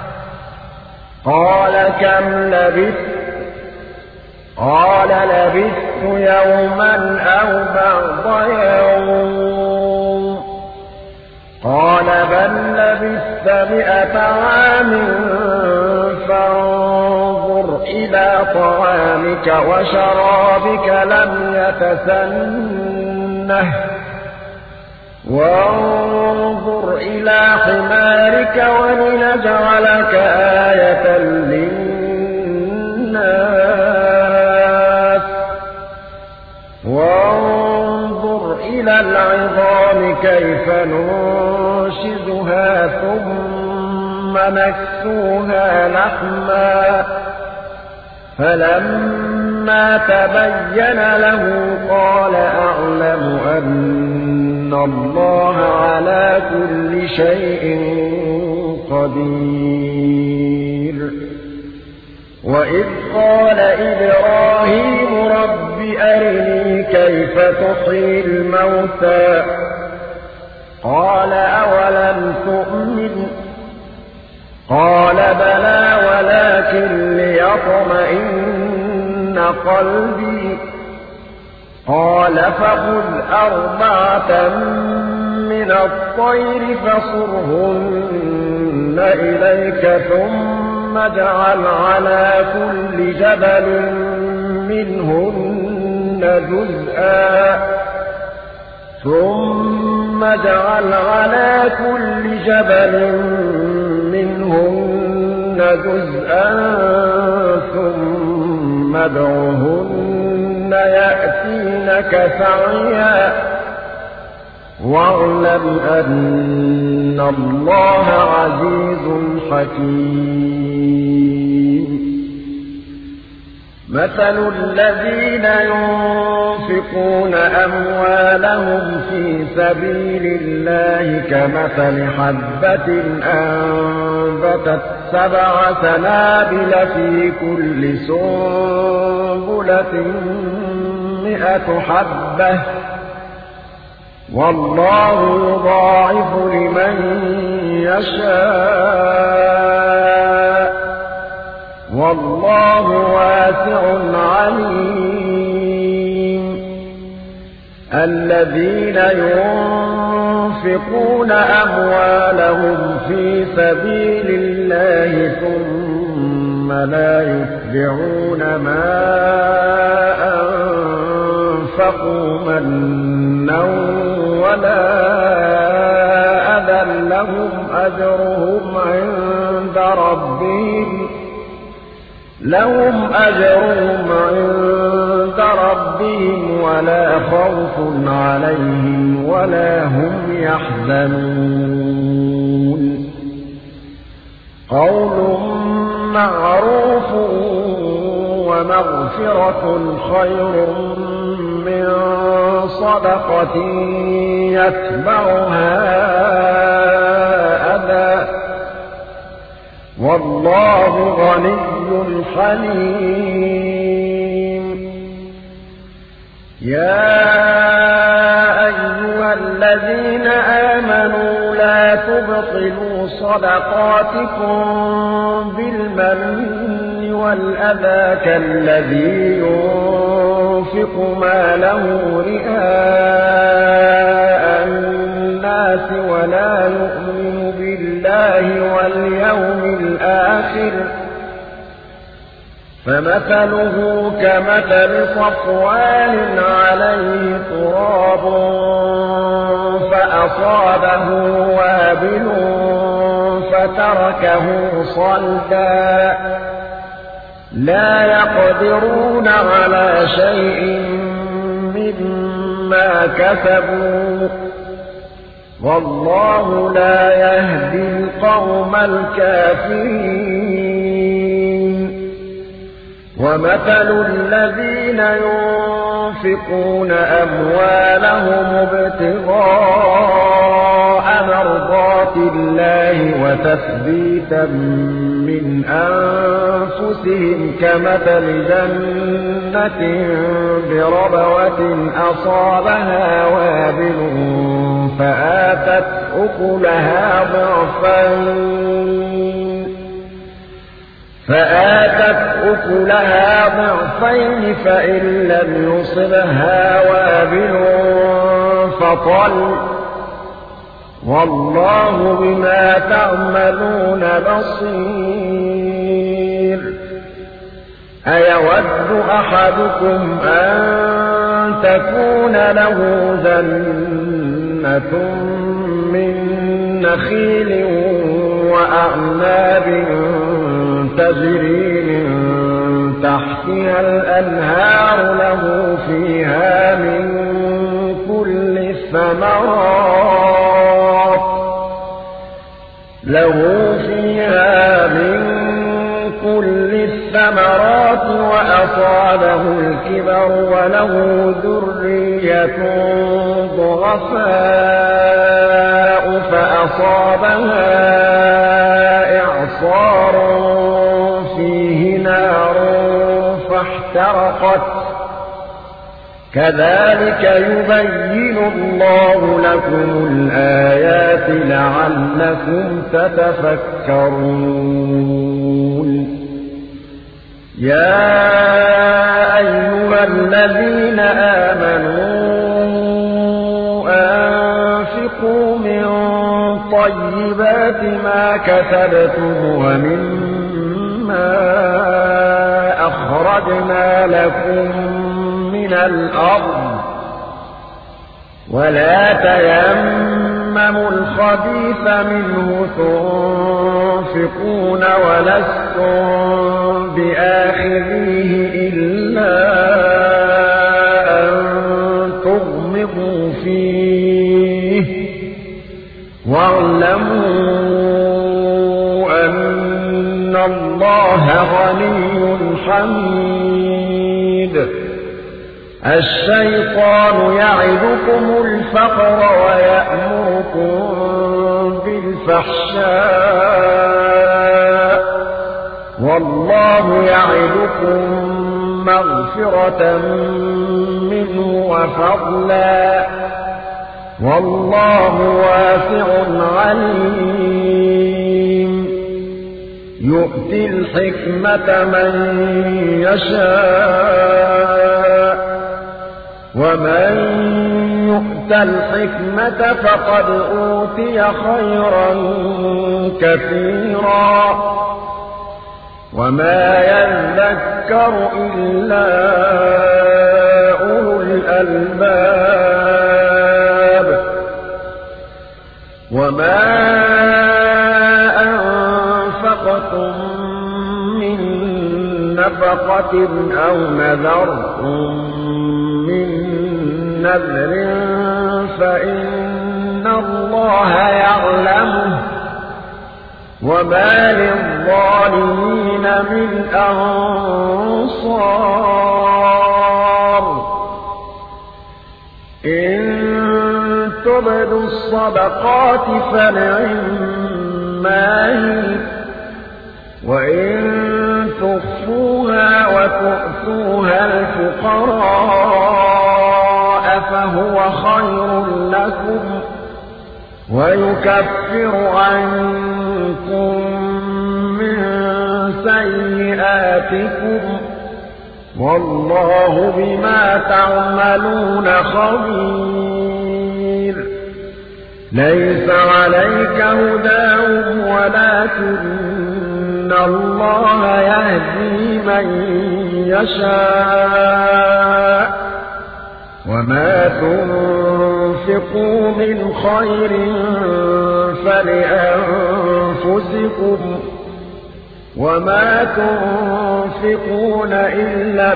قال كم لبثت قال لبثت يوما أو بعض يوم قال بل لبثت مئة عام فانظر إلى طعامك وشرابك لم يتسنه وانظر إلى حمارك ولنجعلك آية للناس وانظر إلى العظام كيف ننشزها ثم نكسوها لحما فلما تبين له قال أعلم أن الله على كل شيء قدير وإذ قال إبراهيم رب أرني كيف تحيي الموتى قال أولم تؤمن قال بلى ولكن ليطمئن قلبي قال فخذ أربعة من الطير فصرهن إليك ثم اجعل على كل جبل منهن جزءا ثم اجعل على كل جبل منهن جزءا ثم ادعهن يأتينك سعيا واعلم أن الله عزيز حكيم مثل الذين ينفقون أموالهم في سبيل الله كمثل حبة أنبتت سبع سنابل في كل سنبلة مئة حبة والله يضاعف لمن يشاء أموالهم في سبيل الله ثم لا يتبعون ما أنفقوا منا ولا أذى لهم أجرهم عند ربهم لهم أجرهم عند ربهم ولا خوف عليهم ولا هم يحزنون قول معروف ومغفرة خير من صدقة يتبعها أذى والله غني حليم يا أيها الذين آمنوا لا تبطلوا صدقاتكم بالمن والأذى كالذي ينفق ماله رئاء الناس ولا يؤمن بالله واليوم الآخر فمثله كمثل صفوان عليه تراب فأصابه وابل فتركه صلدا لا يقدرون على شيء مما كسبوا والله لا يهدي القوم الكافرين ومثل الذين ينفقون أموالهم ابتغاء مرضات الله وتثبيتا من أنفسهم كمثل جنة بربوة أصابها وابل فآتت أكلها ضعفين فآتت أكلها ضعفين فإن لم يصبها وابل فطل والله بما تعملون بصير أيود أحدكم أن تكون له جنة من نخيل وأعناب تجري من تحتها الأنهار له فيها من كل الثمرات له فيها من كل الثمرات وأصابه الكبر وله ذرية ضعفاء فأصابها إعصار فيه نار فاحترقت كذلك يبين الله لكم الآيات لعلكم تتفكرون يا أيها الذين آمنوا أنفقوا من طيبات ما كسبتم ومما أخرجنا لكم من الأرض ولا تيمموا الخبيث منه تنفقون ولستم بآخذيه إلا أن تغمضوا فيه واعلموا أن الله غني حميد الشيطان يعدكم الفقر ويأمركم بالفحشاء والله يعدكم مغفرة منه وفضلا والله واسع عليم يؤتي الحكمة من يشاء ومن يؤت أوتيت الحكمة فقد أوتي خيرا كثيرا وما يذكر إلا أولو الألباب وما أنفقتم من نفقة أو نذرتم من نذر فإن الله يعلمه وما للظالمين من أنصار إن تبدوا الصدقات فنعما هي وإن تخفوها وتؤتوها الفقراء فهو خير لكم ويكفر عنكم من سيئاتكم والله بما تعملون خبير ليس عليك هداهم ولكن الله يهدي من يشاء وما تنفقوا من خير فلأنفسكم وما تنفقون إلا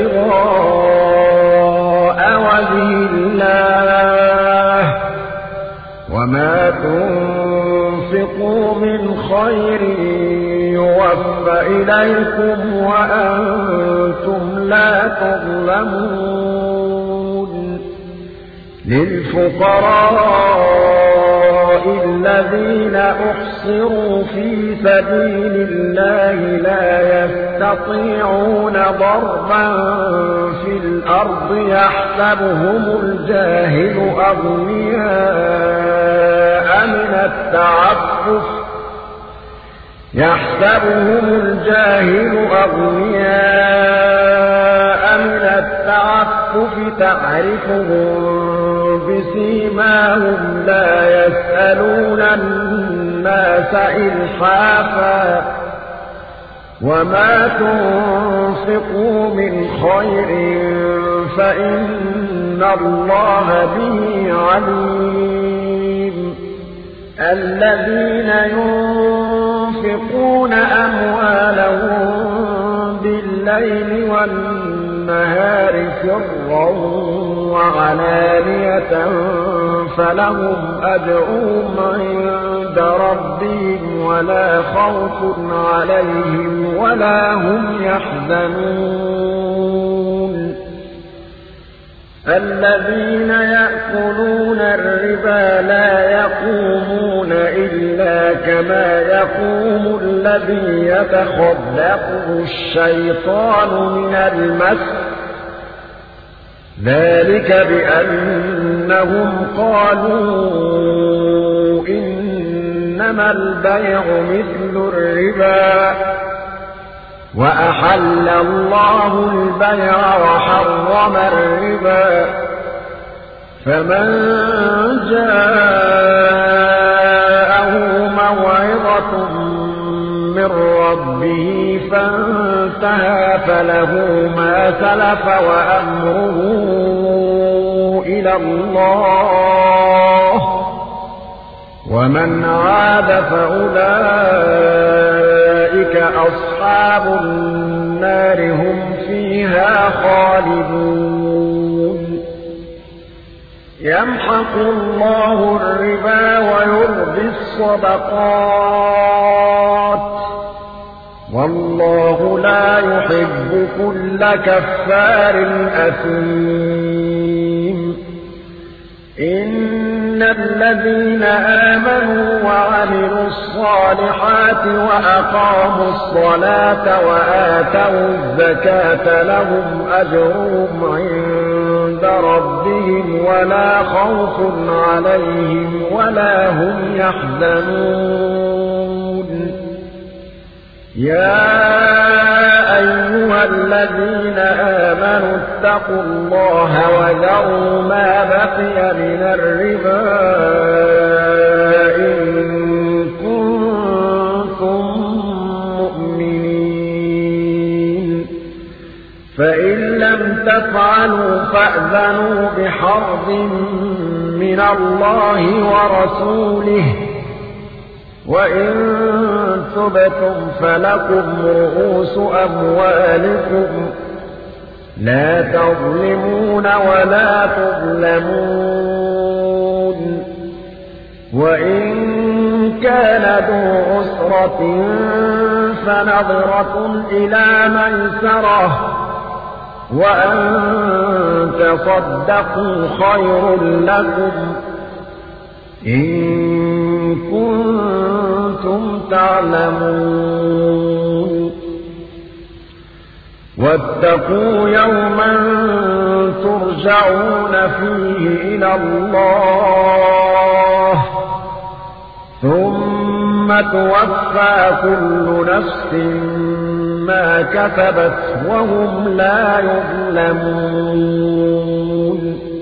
ابتغاء وجه الله وما تنفقوا من خير يوفى إليكم وأنتم لا تظلمون للفقراء الذين أحصروا في سبيل الله لا يستطيعون ضربا في الأرض يحسبهم الجاهل أغنياء من التعفف يحسبهم الجاهل أغنياء من التعفف تعرفهم بسيماهم لا يسألون الناس إلحافا وما تنفقوا من خير فإن الله به عليم الذين ينفقون أموالهم بالليل والنهار سرا وعلانية فلهم أجرهم عند ربهم ولا خوف عليهم ولا هم يحزنون الذين يأكلون الربا لا يقومون إلا كما يقوم الذي يتخبطه الشيطان من المس ذلك بأنهم قالوا إنما البيع مثل الربا وأحل الله البيع وحرم الربا فمن جاءه موعظة من ربه فانتهى فله ما سلف وأمره إلى الله ومن عاد فأولئك أصحاب النار هم فيها خالدون يمحق الله الربا ويربي الصدقات والله لا يحب كل كفار أثيم إن الذين آمنوا وعملوا الصالحات وأقاموا الصلاة وآتوا الزكاة لهم أجرهم عند ربهم ولا خوف عليهم ولا هم يحزنون يا أيها الذين آمنوا اتقوا الله وذروا ما بقي من الربا إن كنتم مؤمنين فإن لم تفعلوا فأذنوا بحرب من الله ورسوله وإن تبتم فلكم رؤوس أموالكم لا تظلمون ولا تظلمون وإن كان ذو عسرة فنظرة إلى ميسرة وأن تصدقوا خير لكم إن كنتم تعلمون واتقوا يوما ترجعون فيه إلى الله ثم توفى كل نفس ما كسبت وهم لا يظلمون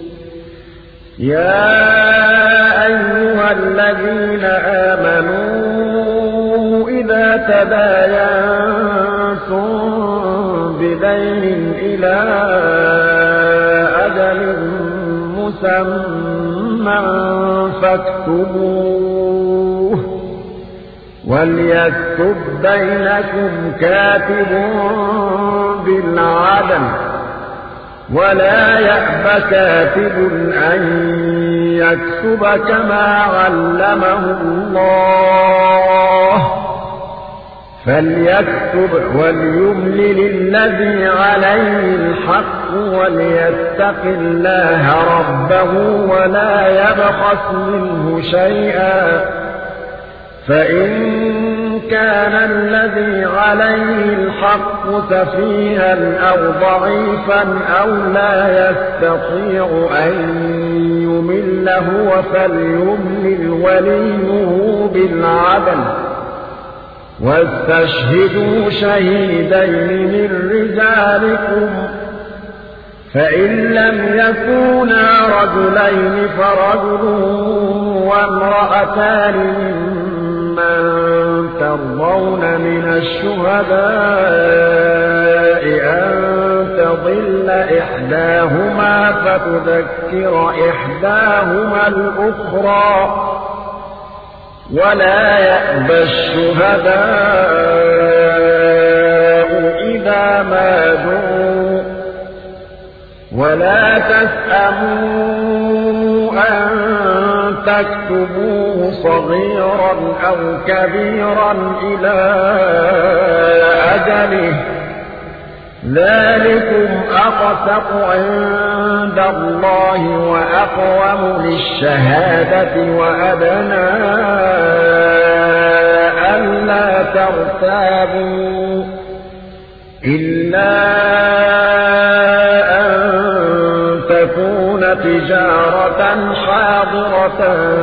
يا أيها الذين آمنوا إذا تداينتم بدين إلى أجل مسمى فاكتبوه وليكتب بينكم كاتب بالعدل ولا يأب كاتب أن يكتب كما علمه الله فليكتب وليملل الذي عليه الحق وليتق الله ربه ولا يبخس منه شيئا فإن كان الذي عليه الحق سفيها أو ضعيفا أو لا يستطيع أن يمل هو فليملل وليه بالعدل واستشهدوا شهيدين من رجالكم فإن لم يكونا رجلين فرجل وامرأتان ممن ترضون من الشهداء أن تضل إحداهما فتذكر إحداهما الأخرى ولا يأبى الشهداء إذا ما دعوا ولا تسأموا أن تكتبوه صغيرا أو كبيرا إلى أجله ذلكم أقسط عند الله وأقوم للشهادة وأدنى ألا ترتابوا إلا أن تكون تجارة حاضرة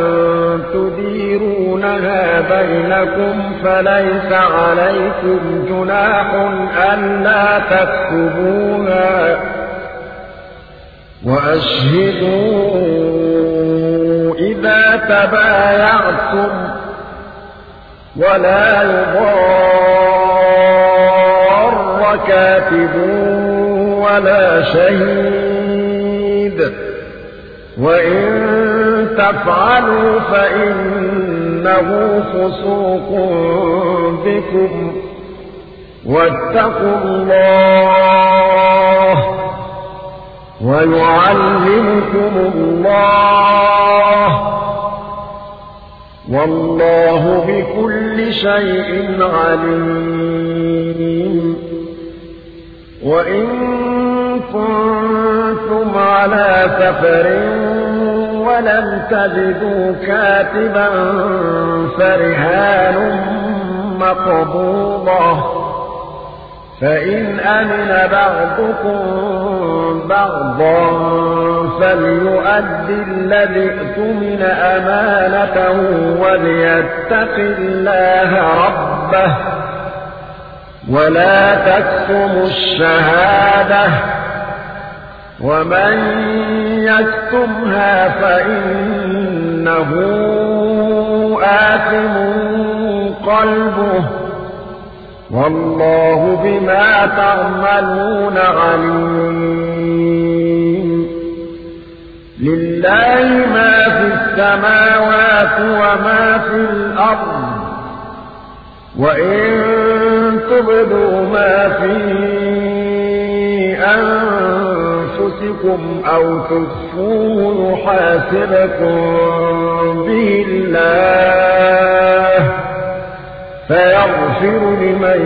تديرونها بينكم فليس عليكم جناح ألا تكتبوها وأشهدوا إذا تبايعتم ولا يضار كاتب ولا شهيد وإن تفعلوا فإنه فسوق بكم واتقوا الله ويعلمكم الله والله بكل شيء عليم وإن كنتم على سفر ولم تجدوا كاتبا فرهان مقبوضة فإن أمن بعضكم بعضا فليؤد الذي اؤتمن أمانته وليتق الله ربه ولا تكتموا الشهادة ومن يكتمها فإنه آثم قلبه والله بما تعملون عليم لله ما في السماوات وما في الأرض وإن تبدوا ما في أنفسكم أو تخفوه يحاسبكم به الله فيغفر لمن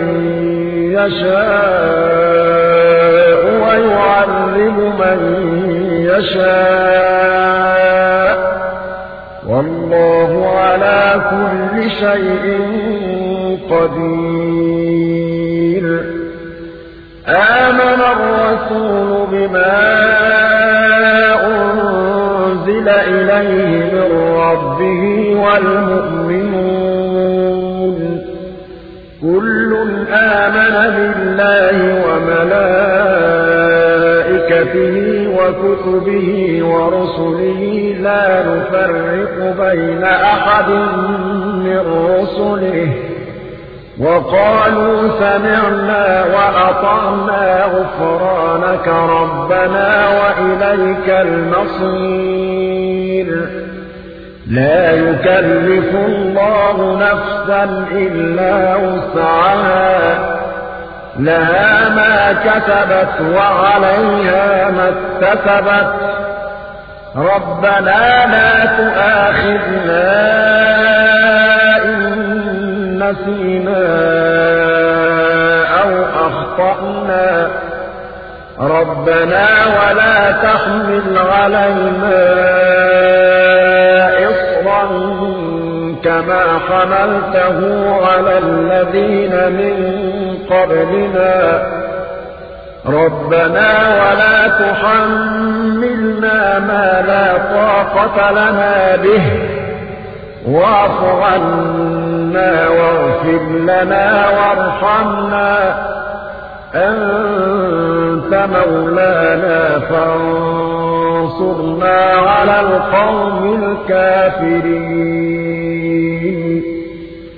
يشاء ويعذب من يشاء والله على كل شيء قدير آمن الرسول بما أنزل إليه من ربه والمؤمنون كل آمن بالله وملائكته وكتبه ورسله لا نفرق بين أحد من رسله وقالوا سمعنا وأطعنا غفرانك ربنا وإليك المصير لا يكلف الله نفسا إلا وسعها لها ما كسبت وعليها ما اكتسبت ربنا لا تؤاخذنا إن نسينا أو أخطأنا ربنا ولا تحمل علينا إصرا كما حملته على الذين من قبلنا ربنا ولا تحملنا ما لا طاقة لنا به واعف عنا واغفر لنا وارحمنا أنت مولانا فانصرنا على القوم الكافرين